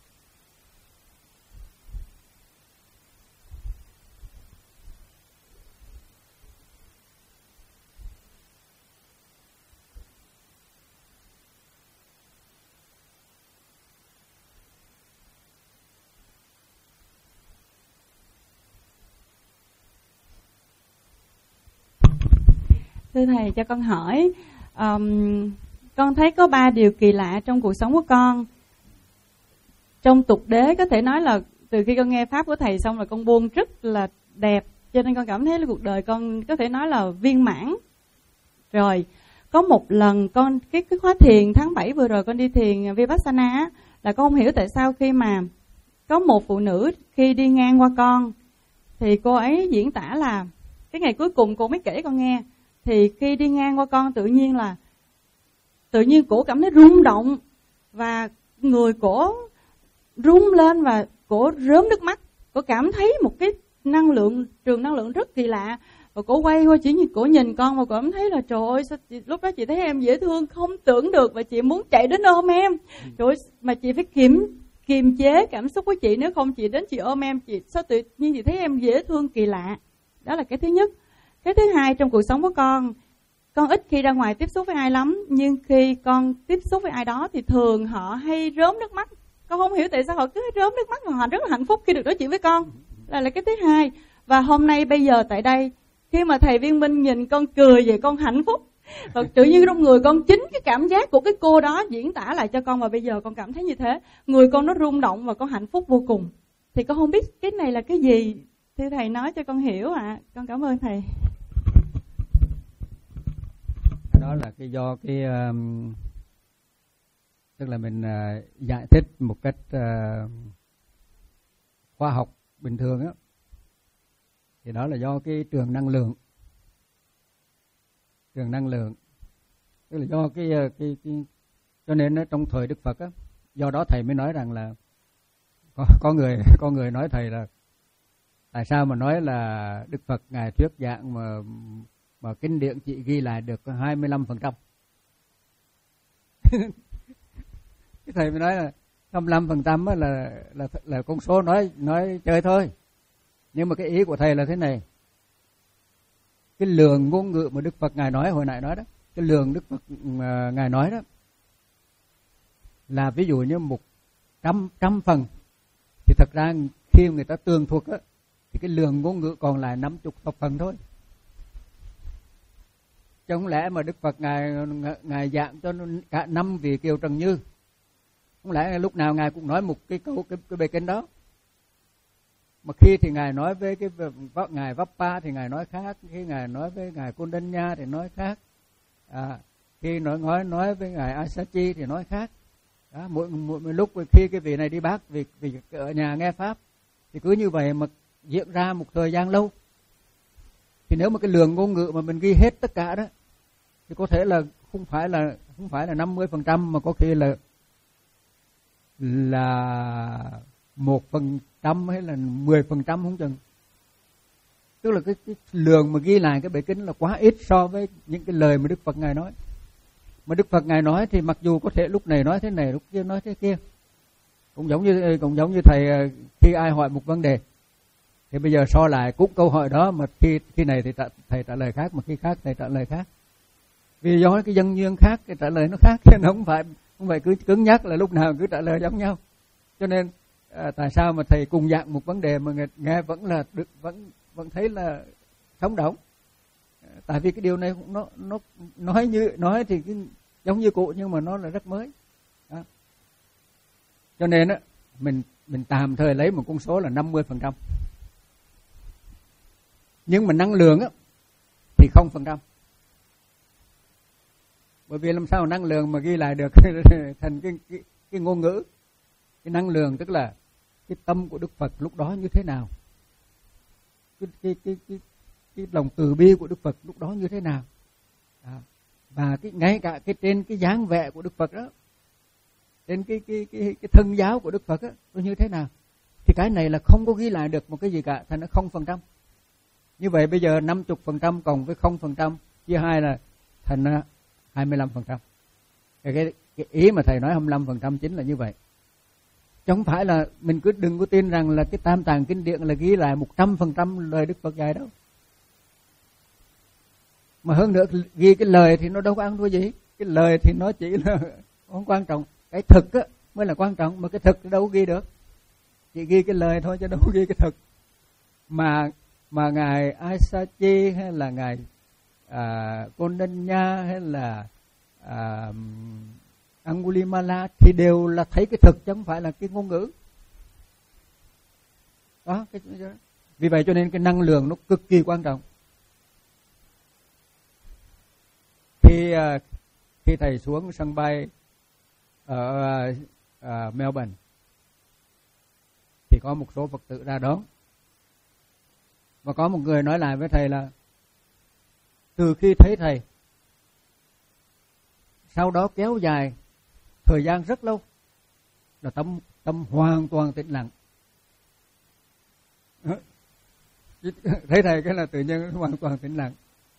Thưa Thầy, cho con hỏi, um, con thấy có ba điều kỳ lạ trong cuộc sống của con. Trong tục đế có thể nói là từ khi con nghe Pháp của Thầy xong là con buông rất là đẹp, cho nên con cảm thấy là cuộc đời con có thể nói là viên mãn. Rồi, có một lần con, cái, cái khóa thiền tháng bảy vừa rồi con đi thiền Vipassana, là con không hiểu tại sao khi mà có một phụ nữ khi đi ngang qua con, thì cô ấy diễn tả là, cái ngày cuối cùng cô mới kể con nghe, thì khi đi ngang qua con tự nhiên là tự nhiên cổ cảm thấy rung động, và người cổ rung lên và cổ rớm nước mắt. Cổ cảm thấy một cái năng lượng, trường năng lượng rất kỳ lạ, và cổ quay qua chỉ nhìn, cổ nhìn con và cổ cảm thấy là trời ơi, sao chị, lúc đó chị thấy em dễ thương không tưởng được, và chị muốn chạy đến ôm em. Trời ơi, mà chị phải kiềm kiềm chế cảm xúc của chị, nếu không chị đến chị ôm em, chị sao tự nhiên chị thấy em dễ thương kỳ lạ. Đó là cái thứ nhất. Cái thứ hai, trong cuộc sống của con, con ít khi ra ngoài tiếp xúc với ai lắm, nhưng khi con tiếp xúc với ai đó thì thường họ hay rớm nước mắt. Con không hiểu tại sao họ cứ rớm nước mắt, mà họ rất là hạnh phúc khi được nói chuyện với con. Đó là cái thứ hai. Và hôm nay bây giờ tại đây, khi mà thầy Viên Minh nhìn con cười vậy, con hạnh phúc. Và tự nhiên trong người con, chính cái cảm giác của cái cô đó diễn tả lại cho con, và bây giờ con cảm thấy như thế. Người con nó rung động và con hạnh phúc vô cùng. Thì con không biết cái này là cái gì, thưa thầy nói cho con hiểu ạ. À. Con cảm ơn thầy. Đó là cái do cái um, tức là mình uh, giải thích một cách uh, khoa học bình thường á, thì đó là do cái trường năng lượng, trường năng lượng, tức là do cái cái, cái cho nên trong thời Đức Phật á, do đó thầy mới nói rằng là có, có người có người nói thầy là tại sao mà nói là Đức Phật ngài thuyết giảng mà mà kinh điển chỉ ghi lại được có hai mươi lăm phần trăm. Cái thầy mới nói là hai mươi lăm phần trăm là, là là là con số nói nói chơi thôi. Nhưng mà cái ý của thầy là thế này. Cái lượng ngôn ngữ mà Đức Phật ngài nói hồi nãy nói đó, cái lượng Đức Phật mà ngài nói đó là ví dụ như một trăm trăm phần, thì thật ra khi người ta tường thuật á thì cái lượng ngôn ngữ còn lại năm chục phần thôi. Chứ không lẽ mà Đức Phật ngài ngài giảng cho cả năm vị Kiều Trần Như, không lẽ lúc nào ngài cũng nói một cái câu cái, cái bài kinh đó? Mà khi thì ngài nói với cái ngài Vappa thì ngài nói khác, khi ngài nói với ngài Kondanya thì nói khác, à, khi nói nói nói với ngài Asachi thì nói khác. Đó, mỗi, mỗi, mỗi lúc khi cái vị này đi bác, vì vì ở nhà nghe pháp thì cứ như vậy mà diễn ra một thời gian lâu. Thì nếu mà cái lượng ngôn ngữ mà mình ghi hết tất cả đó thì có thể là không phải là không phải là năm mươi phần trăm mà có khi là là một phần trăm hay là mười phần trăm không chừng. Tức là cái, cái lượng mà ghi lại cái bài kinh là quá ít so với những cái lời mà Đức Phật ngài nói. Mà Đức Phật ngài nói thì mặc dù có thể lúc này nói thế này, lúc kia nói thế kia, cũng giống như cũng giống như thầy khi ai hỏi một vấn đề thì bây giờ so lại cũng câu hỏi đó, mà khi khi này thì trả, thầy trả lời khác, mà khi khác thầy trả lời khác. Vì do cái dân duyên khác, cái trả lời nó khác, nó không phải không phải cứ cứng nhắc là lúc nào cứ trả lời giống nhau. Cho nên à, tại sao mà thầy cùng dạng một vấn đề mà nghe, nghe vẫn là được vẫn vẫn thấy là sống động? Tại vì cái điều này nó nó nói như nói thì cái, giống như cũ nhưng mà nó là rất mới. Đó. Cho nên á mình mình tạm thời lấy một con số là năm mươi phần trăm. Nhưng mà năng lượng á thì không phần trăm. Bởi vì làm sao năng lượng mà ghi lại được thành cái, cái cái ngôn ngữ. Cái năng lượng tức là cái tâm của Đức Phật lúc đó như thế nào, cái cái cái cái, cái lòng từ bi của Đức Phật lúc đó như thế nào, à, và cái ngay cả cái trên cái dáng vẻ của Đức Phật đó, trên cái cái cái cái thân giáo của Đức Phật đó, nó như thế nào, thì cái này là không có ghi lại được một cái gì cả, thành nó không phần trăm. Như vậy bây giờ năm mươi phần trăm cộng với không phần trăm chia hai là thành hai mươi lăm phần trăm. Cái, cái ý mà thầy nói hai mươi lăm phần trăm chính là như vậy. Chứ không phải là mình cứ đừng có tin rằng là cái Tam Tạng Kinh Điển là ghi lại một trăm phần trăm lời Đức Phật dạy đâu. Mà hơn nữa ghi cái lời thì nó đâu có ăn thua gì. Cái lời thì nó chỉ là không quan trọng. Cái thực á mới là quan trọng, mà cái thực đâu có ghi được. Chỉ ghi cái lời thôi chứ đâu có ghi cái thực. Mà mà ngài Asachi hay là ngài à, Kondanya hay là à, Angulimala thì đều là thấy cái thực chứ không phải là cái ngôn ngữ. Đó, cái, vì vậy cho nên cái năng lượng nó cực kỳ quan trọng. Khi khi thầy xuống sân bay ở uh, Melbourne thì có một số Phật tử ra đón, và có một người nói lại với thầy là từ khi thấy thầy, sau đó kéo dài thời gian rất lâu là tâm tâm hoàn toàn tĩnh lặng. Thấy thầy cái là tự nhiên hoàn toàn tĩnh lặng.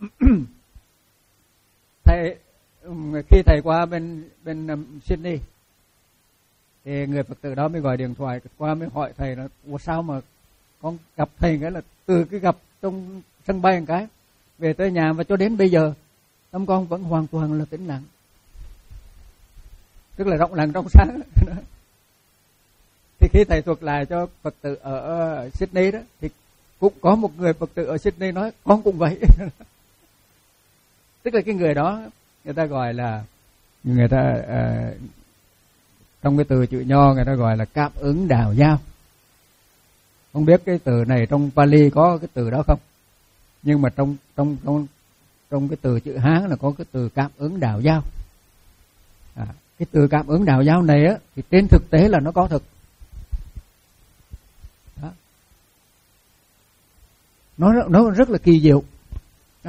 Thầy khi thầy qua bên bên um, Sydney thì người Phật tử đó mới gọi điện thoại qua mới hỏi thầy là sao mà con gặp thầy, cái là từ cái gặp trong sân bay một cái về tới nhà và cho đến bây giờ tâm con vẫn hoàn toàn là tĩnh lặng, tức là rộng lặng trong sáng. Thì khi thầy thuật lại cho Phật tử ở Sydney đó thì cũng có một người Phật tử ở Sydney nói con cũng vậy. Tức là cái người đó người ta gọi là người ta uh, trong cái từ chữ Nho người ta gọi là cảm ứng đào giao. Không biết cái từ này trong Pali có cái từ đó không? Nhưng mà trong trong trong trong cái từ chữ Hán là có cái từ cảm ứng đào giao. À, cái từ cảm ứng đào giao này á thì trên thực tế là nó có thực. Đó. Nó nó rất là kỳ diệu. Đó.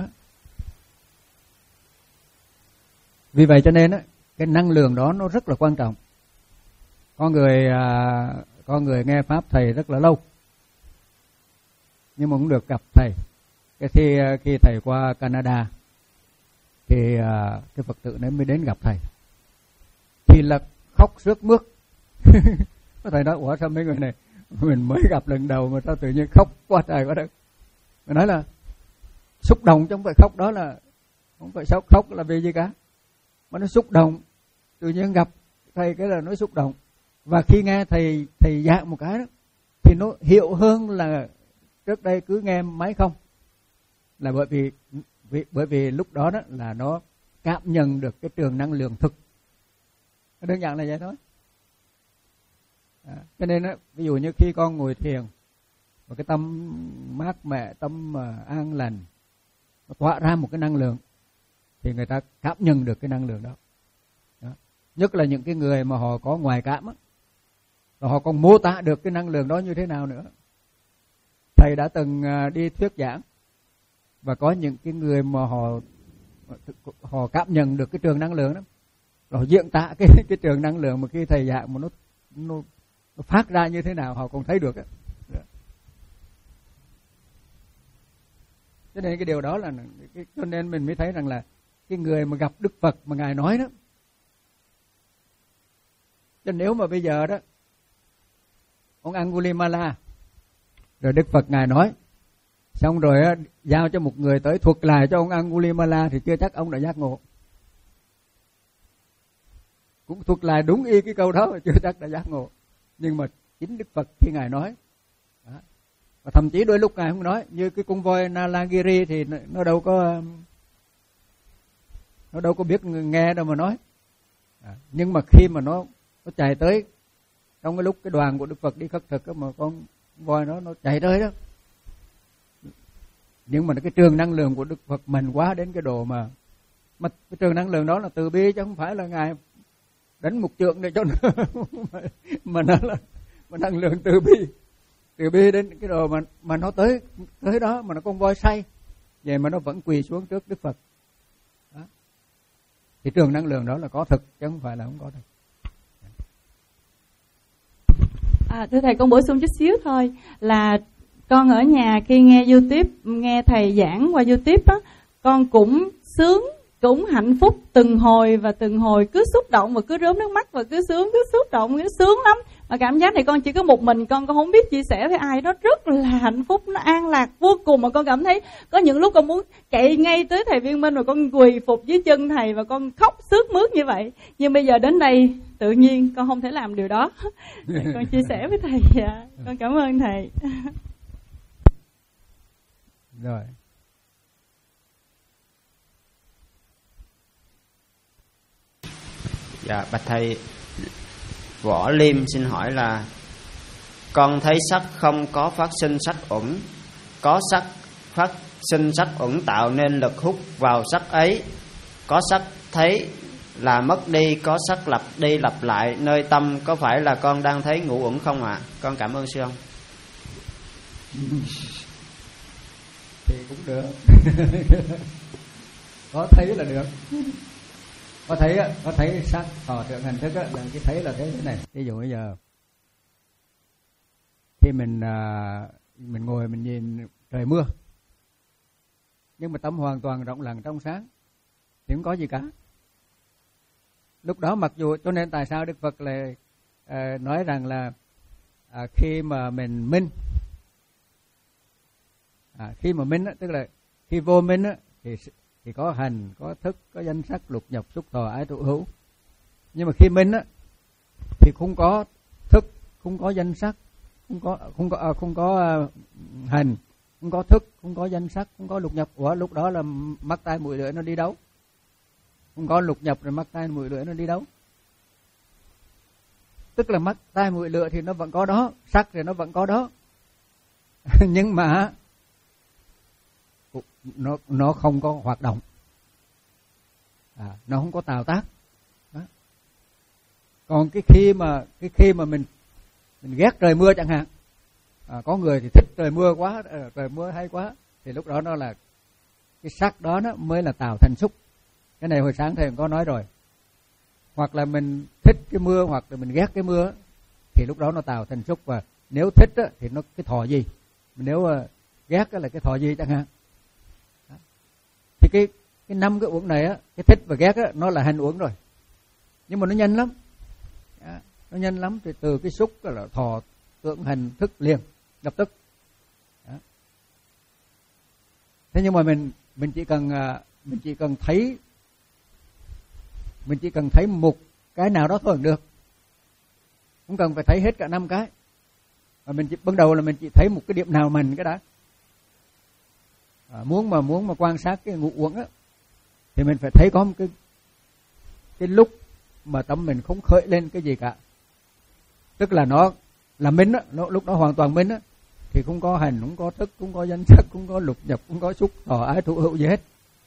Vì vậy cho nên á cái năng lượng đó nó rất là quan trọng. có người à, có người nghe pháp thầy rất là lâu, nhưng mà cũng được gặp thầy. Cái khi khi thầy qua Canada thì à, cái Phật tử đấy mới đến gặp thầy, thì là khóc sướt mướt. Thầy nói ủa sao mấy người này mình mới gặp lần đầu mà sao tự nhiên khóc quá trời quá đất. Mình nói là xúc động chứ không phải khóc, đó là không phải sao khóc là vì gì cả, mà nó xúc động. Tự nhiên gặp thầy cái là nó xúc động, và khi nghe thầy thầy giảng một cái đó thì nó hiệu hơn là trước đây cứ nghe máy không, là bởi vì, vì bởi vì lúc đó đó là nó cảm nhận được cái trường năng lượng thực. Đơn giản là vậy thôi. À, cho nên đó, ví dụ như khi con ngồi thiền và cái tâm mát mẻ, tâm uh, an lành, nó tỏa ra một cái năng lượng, thì người ta cảm nhận được cái năng lượng đó. Đó. Nhất là những cái người mà họ có ngoại cảm á, rồi họ còn mô tả được cái năng lượng đó như thế nào nữa. Thầy đã từng uh, đi thuyết giảng, và có những cái người mà họ họ cảm nhận được cái trường năng lượng đó, rồi họ diễn tả cái cái trường năng lượng mà khi thầy giảng mà nó nó nó phát ra như thế nào họ còn thấy được á. Cho nên cái điều đó là cái, cho nên mình mới thấy rằng là cái người mà gặp Đức Phật mà Ngài nói đó, cho nếu mà bây giờ đó ông Angulimala rồi Đức Phật Ngài nói xong rồi á, giao cho một người tới thuật lại cho ông Angulimala thì chưa chắc ông đã giác ngộ. Cũng thuật lại đúng y cái câu đó mà chưa chắc đã giác ngộ. Nhưng mà chính Đức Phật khi Ngài nói đó. Và thậm chí đôi lúc Ngài không nói, như cái con voi Nalagiri thì nó đâu có nó đâu có biết nghe đâu mà nói. À, nhưng mà khi mà nó nó chạy tới trong cái lúc cái đoàn của Đức Phật đi khất thực đó, mà con voi nó nó chạy tới đó, nhưng mà cái trường năng lượng của Đức Phật mạnh quá đến cái độ mà mà cái trường năng lượng đó là từ bi chứ không phải là Ngài đánh một trượng để cho nó mà nó là mà năng lượng từ bi, từ bi đến cái độ mà mà nó tới tới đó mà nó con voi say vậy mà nó vẫn quỳ xuống trước Đức Phật đó. Thì trường năng lượng đó là có thực chứ không phải là không có thực. À, thưa thầy, con bổ sung chút xíu thôi, là con ở nhà khi nghe YouTube, nghe thầy giảng qua YouTube á, con cũng sướng, cũng hạnh phúc từng hồi và từng hồi, cứ xúc động và cứ rớm nước mắt và cứ sướng, cứ xúc động, cứ sướng lắm. Mà cảm giác này con chỉ có một mình con, con không biết chia sẻ với ai, đó rất là hạnh phúc, nó an lạc vô cùng. Mà con cảm thấy có những lúc con muốn chạy ngay tới thầy Viên Minh và con quỳ phục dưới chân thầy và con khóc sướt mướt như vậy. Nhưng bây giờ đến đây tự nhiên con không thể làm điều đó. Con chia sẻ với thầy, dạ. Con cảm ơn thầy. Rồi. Dạ, bạch thầy, Võ Liêm xin hỏi là con thấy sắc không có phát sinh sắc uẩn, có sắc phát sinh sắc uẩn tạo nên lực hút vào sắc ấy. Có sắc thấy là mất đi, có sắc lặp đi lặp lại nơi tâm, có phải là con đang thấy ngũ uẩn không ạ? À? Con cảm ơn sư ông. Thì cũng được. Có thấy là được. Có thấy á, có thấy sắc thọ tưởng hành thức á, là cái thấy là thế này. Ví dụ bây giờ khi mình à, mình ngồi mình nhìn trời mưa, nhưng mà tâm hoàn toàn rộng lặng trong sáng thì không có gì cả. Lúc đó mặc dù, cho nên tại sao Đức Phật lại à, nói rằng là à, khi mà mình minh, à, khi mà minh á, tức là khi vô minh á, thì thì có hành, có thức, có danh sắc, lục nhập, xúc thọ, ái tụ hữu. Nhưng mà khi minh á thì không có thức, không có danh sắc, không có không có không có uh, hành, không có thức, không có danh sắc, không có lục nhập. Ủa lúc đó là mắt tai mũi lưỡi nó đi đâu? Không có lục nhập rồi mắt tai mũi lưỡi nó đi đâu? Tức là mắt tai mũi lưỡi thì nó vẫn có đó, sắc thì nó vẫn có đó. Nhưng mà nó nó không có hoạt động, à, nó không có tạo tác đó. Còn cái khi mà cái khi mà mình mình ghét trời mưa chẳng hạn, à, có người thì thích trời mưa quá, trời mưa hay quá, thì lúc đó nó là cái sắc đó nó mới là tạo thành xúc. Cái này hồi sáng thầy có nói rồi. Hoặc là mình thích cái mưa hoặc là mình ghét cái mưa thì lúc đó nó tạo thành xúc, và nếu thích á, thì nó cái thọ gì, nếu uh, ghét á, là cái thọ gì chẳng hạn. Đó. Thì cái cái năm cái uẩn này á, cái thích và ghét á, nó là hành uẩn rồi, nhưng mà nó nhanh lắm. Đó. Nó nhanh lắm, thì từ cái xúc là thọ tưởng hành thức liền lập tức. Đó. Thế nhưng mà mình mình chỉ cần mình chỉ cần thấy mình chỉ cần thấy một cái nào đó thôi được, không cần phải thấy hết cả năm cái. Và mình chỉ ban đầu là mình chỉ thấy một cái điểm nào mình cái đã. À, muốn mà muốn mà quan sát cái ngũ uẩn á, thì mình phải thấy có một cái cái lúc mà tâm mình không khởi lên cái gì cả, tức là nó là minh á, lúc đó hoàn toàn minh á, thì không có hành, không có thức, không có danh sắc, không có lục nhập, không có xúc thọ ái thụ hữu gì hết.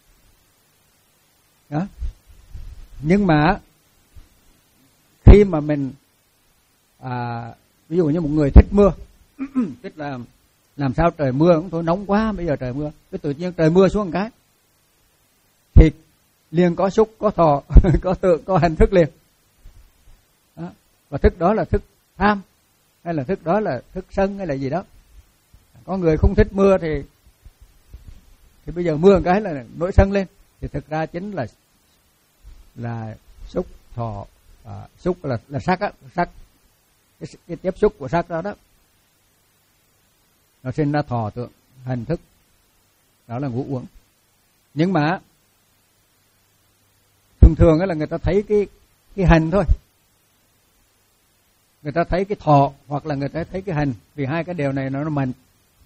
Đó. Nhưng mà khi mà mình à, ví dụ như một người thích mưa tức là làm sao trời mưa cũng thôi, nóng quá bây giờ trời mưa, cái tự nhiên trời mưa xuống một cái thì liền có xúc, có thọ, có tượng, có hành thức liền. Đó. Và thức đó là thức tham, hay là thức đó là thức sân, hay là gì đó. Có người không thích mưa thì thì bây giờ mưa một cái là nổi sân lên, thì thực ra chính là là xúc thọ, à, xúc là là sắc á, sắc cái, cái tiếp xúc của sắc đó đó, nó sinh ra thọ tượng hành thức, đó là ngũ uẩn. Nhưng mà thường thường là người ta thấy cái cái hành thôi, người ta thấy cái thọ hoặc là người ta thấy cái hành, vì hai cái điều này nó nó mạnh.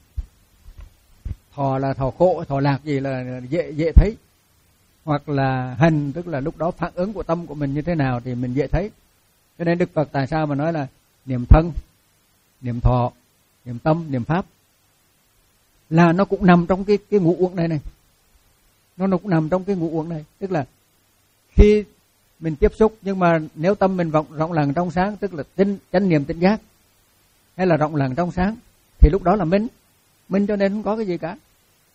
Thọ là thọ khổ, thọ lạc gì là dễ dễ thấy, hoặc là hành tức là lúc đó phản ứng của tâm của mình như thế nào thì mình dễ thấy. Cho nên Đức Phật tại sao mà nói là niệm thân, niệm thọ, niệm tâm, niệm pháp là nó cũng nằm trong cái cái ngũ uẩn này này, nó nó cũng nằm trong cái ngũ uẩn này. Tức là khi mình tiếp xúc, nhưng mà nếu tâm mình rộng rộng lặng trong sáng, tức là tinh chánh niệm tỉnh giác, hay là rộng lặng trong sáng, thì lúc đó là minh, minh cho nên không có cái gì cả.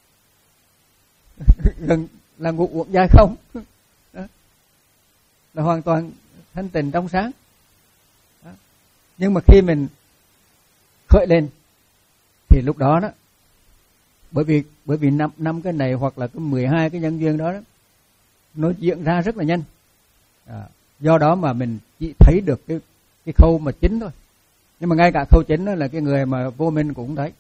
Gần là ngũ uẩn dài không, đó. Là hoàn toàn thanh tịnh trong sáng. Đó. Nhưng mà khi mình khởi lên thì lúc đó đó, bởi vì bởi vì năm năm cái này hoặc là cái mười hai cái nhân duyên đó, đó nó diễn ra rất là nhanh. À, do đó mà mình chỉ thấy được cái cái khâu mà chính thôi. Nhưng mà ngay cả khâu chính đó là cái người mà vô minh cũng thấy,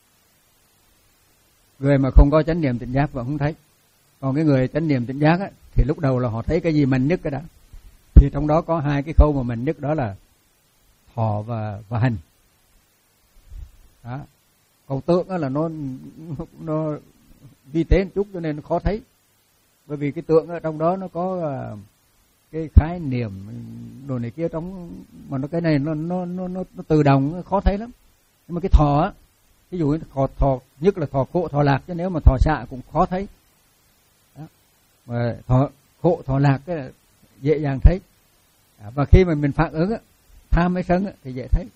người mà không có chánh niệm tỉnh giác vẫn không thấy. Còn cái người chánh niệm tỉnh giác á, thì lúc đầu là họ thấy cái gì mạnh nhất cái đó. Thì trong đó có hai cái khâu mà mạnh nhất, đó là thọ và và hành. Đó. Còn tượng đó là nó nó vi tế một chút cho nên nó khó thấy. Bởi vì cái tượng ở trong đó nó có uh, cái khái niệm đồ này kia trong, mà nó cái này nó nó nó nó, nó tự động, nó khó thấy lắm. Nhưng mà cái thọ á, ví dụ như thọ thọ nhất là thọ khổ thọ lạc, chứ nếu mà thọ xạ cũng khó thấy. Đó. Mà thọ khổ thọ lạc cái dễ dàng thấy. À, và khi mà mình phản ứng á, tham hay sân á, thì dễ thấy.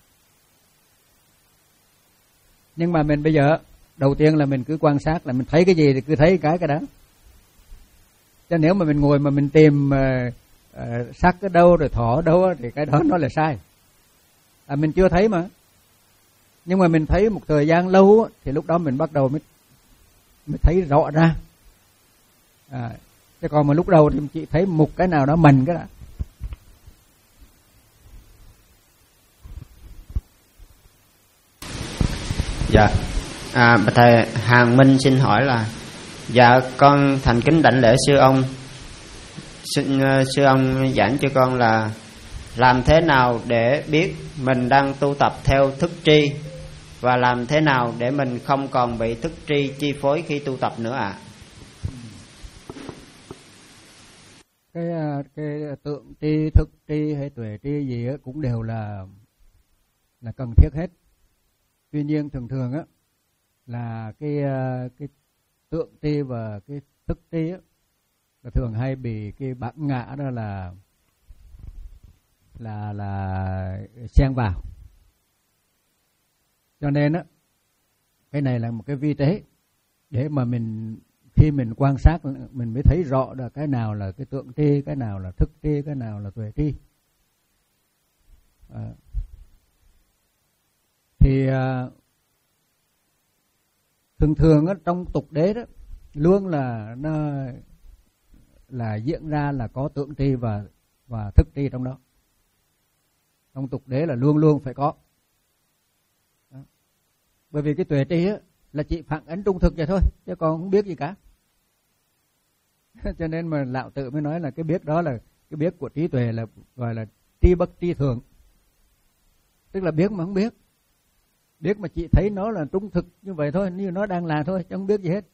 Nhưng mà mình bây giờ đầu tiên là mình cứ quan sát, là mình thấy cái gì thì cứ thấy cái cái đó. Chứ nếu mà mình ngồi mà mình tìm uh, uh, sắc ở đâu rồi thọ ở đâu thì cái đó nó là sai. À, mình chưa thấy mà. Nhưng mà mình thấy một thời gian lâu thì lúc đó mình bắt đầu mới, mới thấy rõ ra. À, chứ còn mà lúc đầu thì mình chỉ thấy một cái nào đó mình cái đó. Dạ, à, bạch thầy, Hàng Minh xin hỏi là, dạ con thành kính đảnh lễ sư ông. Xin uh, sư ông giảng cho con là làm thế nào để biết mình đang tu tập theo thức tri, và làm thế nào để mình không còn bị thức tri chi phối khi tu tập nữa ạ? À? Cái cái tượng tri, thức tri hay tuệ tri gì ấy cũng đều là là cần thiết hết. Tuy nhiên thường thường á là cái cái tượng tri và cái thức tri á là thường hay bị cái bản ngã đó là là là xen vào. Cho nên á cái này là một cái vi tế để mà mình khi mình quan sát mình mới thấy rõ được cái nào là cái tượng tri, cái nào là thức tri, cái nào là tuệ tri. À, thì uh, thường thường ở trong tục đế đó luôn là nó là diễn ra là có tượng tri và và thức tri trong đó. Trong tục đế là luôn luôn phải có. Đó. Bởi vì cái tuệ tri á là chỉ phản ánh trung thực vậy thôi, chứ còn không biết gì cả. Cho nên mà Lão Tử mới nói là cái biết đó là cái biết của trí tuệ, là gọi là tri bất tri thường. Tức là biết mà không biết. Biết mà chỉ thấy nó là trung thực như vậy thôi, như nó đang là thôi, chứ không biết gì hết.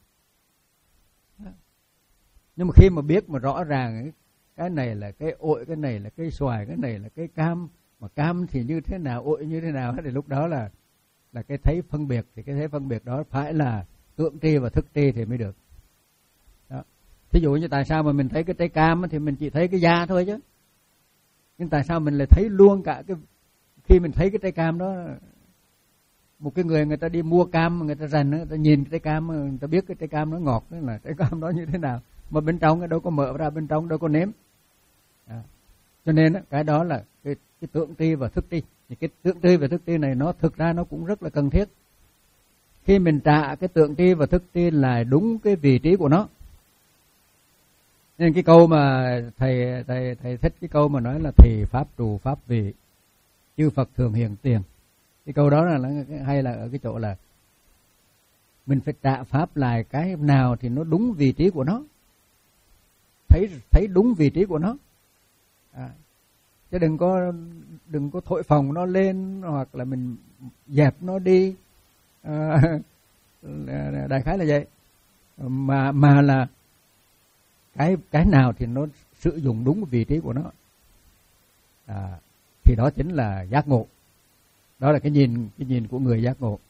Nhưng mà khi mà biết mà rõ ràng cái này là cái ổi, cái này là cái xoài, cái này là cái cam, mà cam thì như thế nào, ổi như thế nào, thì lúc đó là là cái thấy phân biệt. Thì cái thấy phân biệt đó phải là tượng tri và thức tri thì mới được. Đó. Thí dụ như tại sao mà mình thấy cái trái cam thì mình chỉ thấy cái da thôi chứ, nhưng tại sao mình lại thấy luôn cả cái, khi mình thấy cái trái cam đó, một cái người người ta đi mua cam, người ta rành, người ta nhìn cái trái cam, người ta biết cái trái cam nó ngọt, là trái cam đó như thế nào, mà bên trong cái đâu có mở ra, bên trong đâu có nếm. À. Cho nên cái đó là cái, cái tượng tri và thức tri. Thì cái tượng tri và thức tri này nó thực ra nó cũng rất là cần thiết. Khi mình trả cái tượng tri và thức tri là đúng cái vị trí của nó. Nên cái câu mà thầy thầy thầy thích cái câu mà nói là thì pháp trù pháp vị, chư Phật thường hiện tiền. Cái câu đó là hay là ở cái chỗ là mình phải trả pháp lại cái nào thì nó đúng vị trí của nó, thấy thấy đúng vị trí của nó. À, chứ đừng có đừng có thổi phồng nó lên, hoặc là mình dẹp nó đi. À, đại khái là vậy. Mà mà là cái cái nào thì nó sử dụng đúng vị trí của nó. À, thì đó chính là giác ngộ. Đó là cái nhìn cái nhìn của người giác ngộ.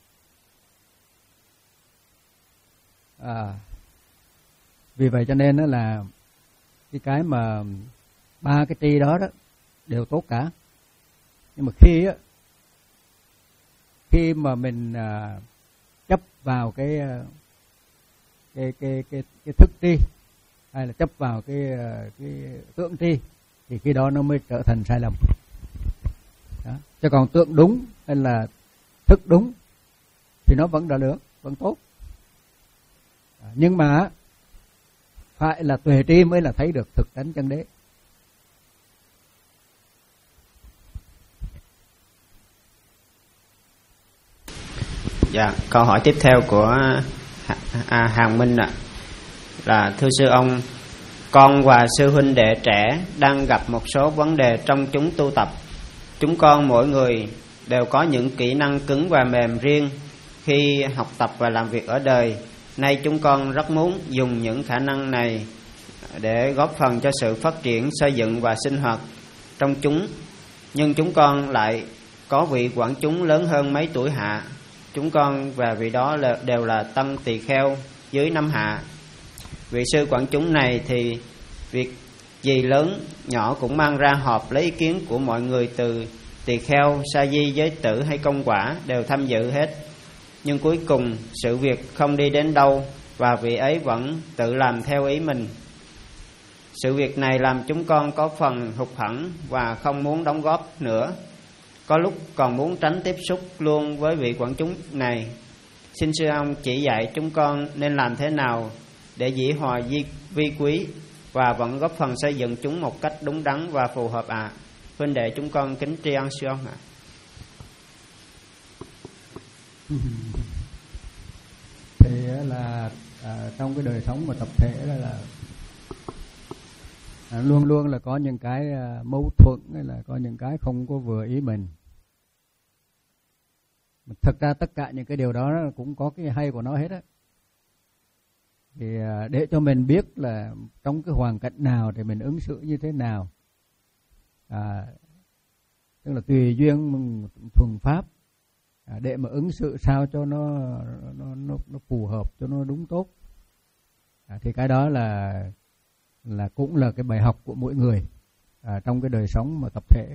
À, vì vậy cho nên đó là cái cái mà ba cái tri đó đó đều tốt cả. Nhưng mà khi á, khi mà mình à, chấp vào cái cái cái cái cái thức tri, hay là chấp vào cái cái tượng tri, thì khi đó nó mới trở thành sai lầm. Đó. Chứ còn tượng đúng hay là thức đúng thì nó vẫn đã được, vẫn tốt. À, nhưng mà phải là tuệ tri mới là thấy được thực tánh chân đế. Dạ, câu hỏi tiếp theo của à, Hàng Minh ạ. À, là thưa sư ông, con và sư huynh đệ trẻ đang gặp một số vấn đề trong chúng tu tập. Chúng con mỗi người đều có những kỹ năng cứng và mềm riêng khi học tập và làm việc ở đời. Nay chúng con rất muốn dùng những khả năng này để góp phần cho sự phát triển, xây dựng và sinh hoạt trong chúng. Nhưng chúng con lại có vị quản chúng lớn hơn mấy tuổi hạ. Chúng con và vị đó là, đều là tăng tỳ kheo dưới năm hạ. Vị sư quản chúng này thì việc gì lớn nhỏ cũng mang ra họp lấy ý kiến của mọi người, từ tỳ kheo, sa di, giới tử hay công quả đều tham dự hết. Nhưng cuối cùng sự việc không đi đến đâu và vị ấy vẫn tự làm theo ý mình. Sự việc này làm chúng con có phần hụt hẫng và không muốn đóng góp nữa. Có lúc còn muốn tránh tiếp xúc luôn với vị quản chúng này. Xin sư ông chỉ dạy chúng con nên làm thế nào để dĩ hòa vi, vi quý và vẫn góp phần xây dựng chúng một cách đúng đắn và phù hợp ạ. À. Huynh đệ chúng con kính tri ân sư ông ạ. À. Thì là à, trong cái đời sống mà tập thể đó là à, luôn luôn là có những cái à, mâu thuẫn, hay là có những cái không có vừa ý mình. Thật ra tất cả những cái điều đó cũng có cái hay của nó hết á. Thì à, để cho mình biết là trong cái hoàn cảnh nào thì mình ứng xử như thế nào. À, tức là tùy duyên thuần pháp. À, để mà ứng xử sao cho nó nó nó, nó phù hợp, cho nó đúng tốt. À, thì cái đó là là cũng là cái bài học của mỗi người à, trong cái đời sống mà tập thể.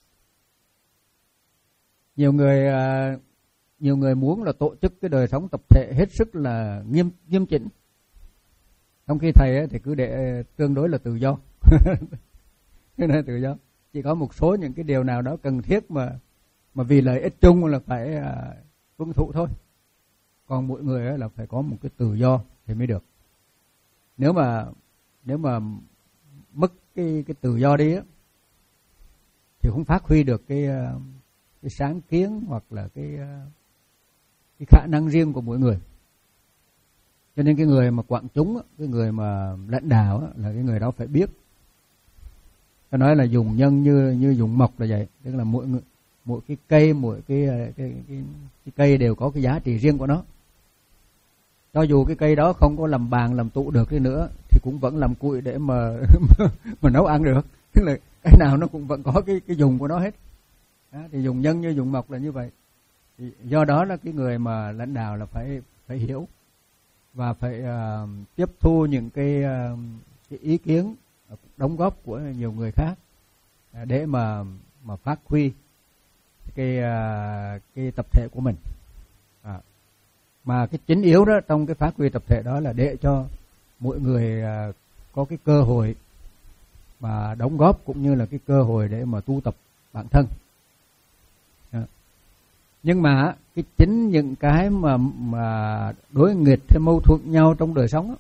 Nhiều người à, nhiều người muốn là tổ chức cái đời sống tập thể hết sức là nghiêm nghiêm chỉnh. Trong khi thầy ấy, thì cứ để tương đối là tự do. Cái này tự do. Chỉ có một số những cái điều nào đó cần thiết mà mà vì lợi ích chung là phải uh, tuân thủ thôi. Còn mỗi người là phải có một cái tự do thì mới được. Nếu mà nếu mà mất cái cái tự do đi á, thì không phát huy được cái cái sáng kiến hoặc là cái cái khả năng riêng của mỗi người. Cho nên cái người mà quảng chúng, cái người mà lãnh đạo là cái người đó phải biết. Ta nói là dùng nhân như như dùng mộc là vậy, tức là mỗi người, mỗi cái cây, mỗi cái cái, cái cái cái cây đều có cái giá trị riêng của nó. Cho dù cái cây đó không có làm bàn làm tụ được đi nữa thì cũng vẫn làm củi để mà mà nấu ăn được. Tức là cái nào nó cũng vẫn có cái cái dùng của nó hết. Đó, thì dùng nhân như dùng mộc là như vậy. Thì do đó là cái người mà lãnh đạo là phải phải hiểu và phải uh, tiếp thu những cái, uh, cái ý kiến đóng góp của nhiều người khác uh, để mà mà phát huy cái uh, cái tập thể của mình. À, mà cái chính yếu đó trong cái phát huy tập thể đó là để cho mỗi người uh, có cái cơ hội mà đóng góp cũng như là cái cơ hội để mà tu tập bản thân. À. Nhưng mà cái chính những cái mà mà đối nghịch hay mâu thuẫn nhau trong đời sống đó,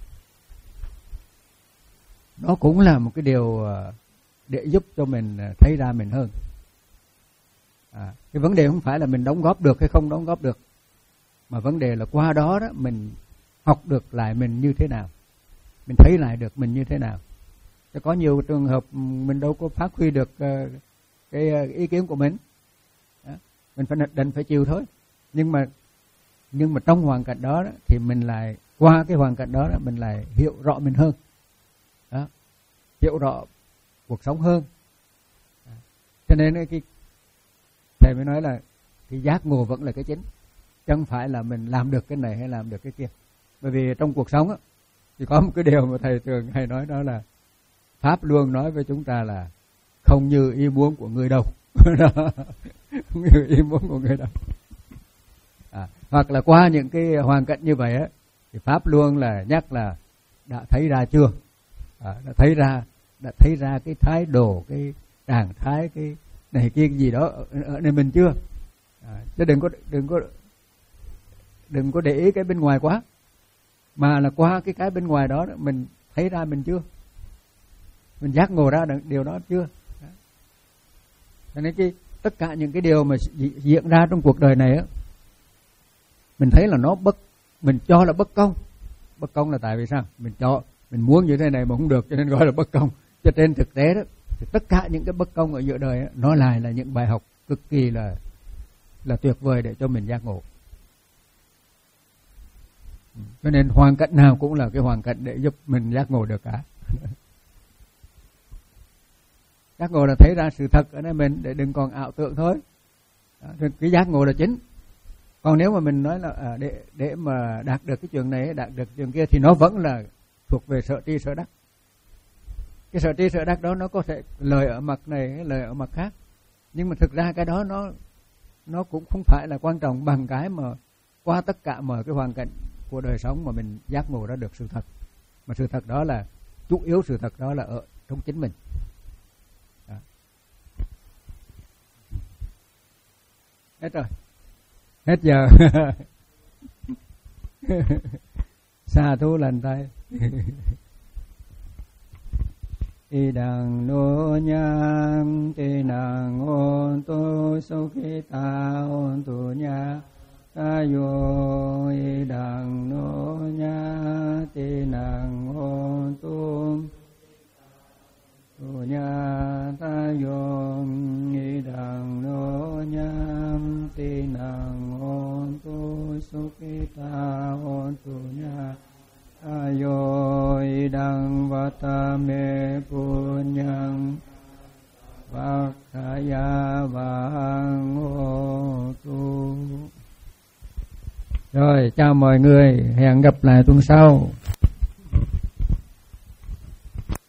nó cũng là một cái điều để giúp cho mình thấy ra mình hơn. À, cái vấn đề không phải là mình đóng góp được hay không đóng góp được, mà vấn đề là qua đó đó mình học được lại mình như thế nào, mình thấy lại được mình như thế nào. Sẽ có nhiều trường hợp mình đâu có phát huy được uh, cái ý kiến của mình, đó. Mình phải định phải chịu thôi. Nhưng mà nhưng mà trong hoàn cảnh đó, đó thì mình lại qua cái hoàn cảnh đó, đó mình lại hiểu rõ mình hơn, đó. Hiểu rõ cuộc sống hơn. Đó. Cho nên cái thầy mới nói là cái giác ngộ vẫn là cái chính, chứ không phải là mình làm được cái này hay làm được cái kia. Bởi vì trong cuộc sống á, thì có một cái điều mà thầy thường hay nói, đó là Pháp luôn nói với chúng ta là không như ý muốn của người đâu. Không như ý muốn của người đâu. À, hoặc là qua những cái hoàn cảnh như vậy á, thì Pháp luôn là nhắc là đã thấy ra chưa? À, đã thấy ra, đã thấy ra cái thái độ, cái trạng thái, cái này kia gì đó ở, ở nơi mình chưa? À, chứ đừng có đừng có đừng có để ý cái bên ngoài quá, mà là qua cái cái bên ngoài đó mình thấy ra mình chưa, mình giác ngộ ra được điều đó chưa. Đó. Cho nên cái tất cả những cái điều mà diễn ra trong cuộc đời này á, mình thấy là nó bất, mình cho là bất công. Bất công là tại vì sao? Mình cho, mình muốn như thế này mà không được, cho nên gọi là bất công. Cho trên thực tế đó, thì tất cả những cái bất công ở giữa đời á, nó lại là những bài học cực kỳ là là tuyệt vời để cho mình giác ngộ. Cho nên hoàn cảnh nào cũng là cái hoàn cảnh để giúp mình giác ngộ được cả. Giác ngộ là thấy ra sự thật ở nơi mình, để đừng còn ảo tưởng thôi. Đó, cái giác ngộ là chính. Còn nếu mà mình nói là à, để để mà đạt được cái chuyện này, đạt được chuyện kia, thì nó vẫn là thuộc về sợ tri sợ đắc. Cái sợ tri sợ đắc đó nó có thể lời ở mặt này, lời ở mặt khác, nhưng mà thực ra cái đó nó nó cũng không phải là quan trọng bằng cái mà qua tất cả mọi cái hoàn cảnh của đời sống mà mình giác ngộ ra được sự thật. Mà sự thật đó là chủ yếu, sự thật đó là ở trong chính mình. Đó. Hết rồi, hết giờ. Sa thú lành tay. Y đằng nô nhang tê nàng ôn tô sô khi ta ôn tu nha ta yo y đằng nô nha tê nàng ôn tu tu nha ta yo y đằng nô nha tê nàng ôn tu sô khi ta ôn tu nha ayo idang vatame punyang vakaya vang hotu. Rồi, chào mọi người, hẹn gặp lại tuần sau.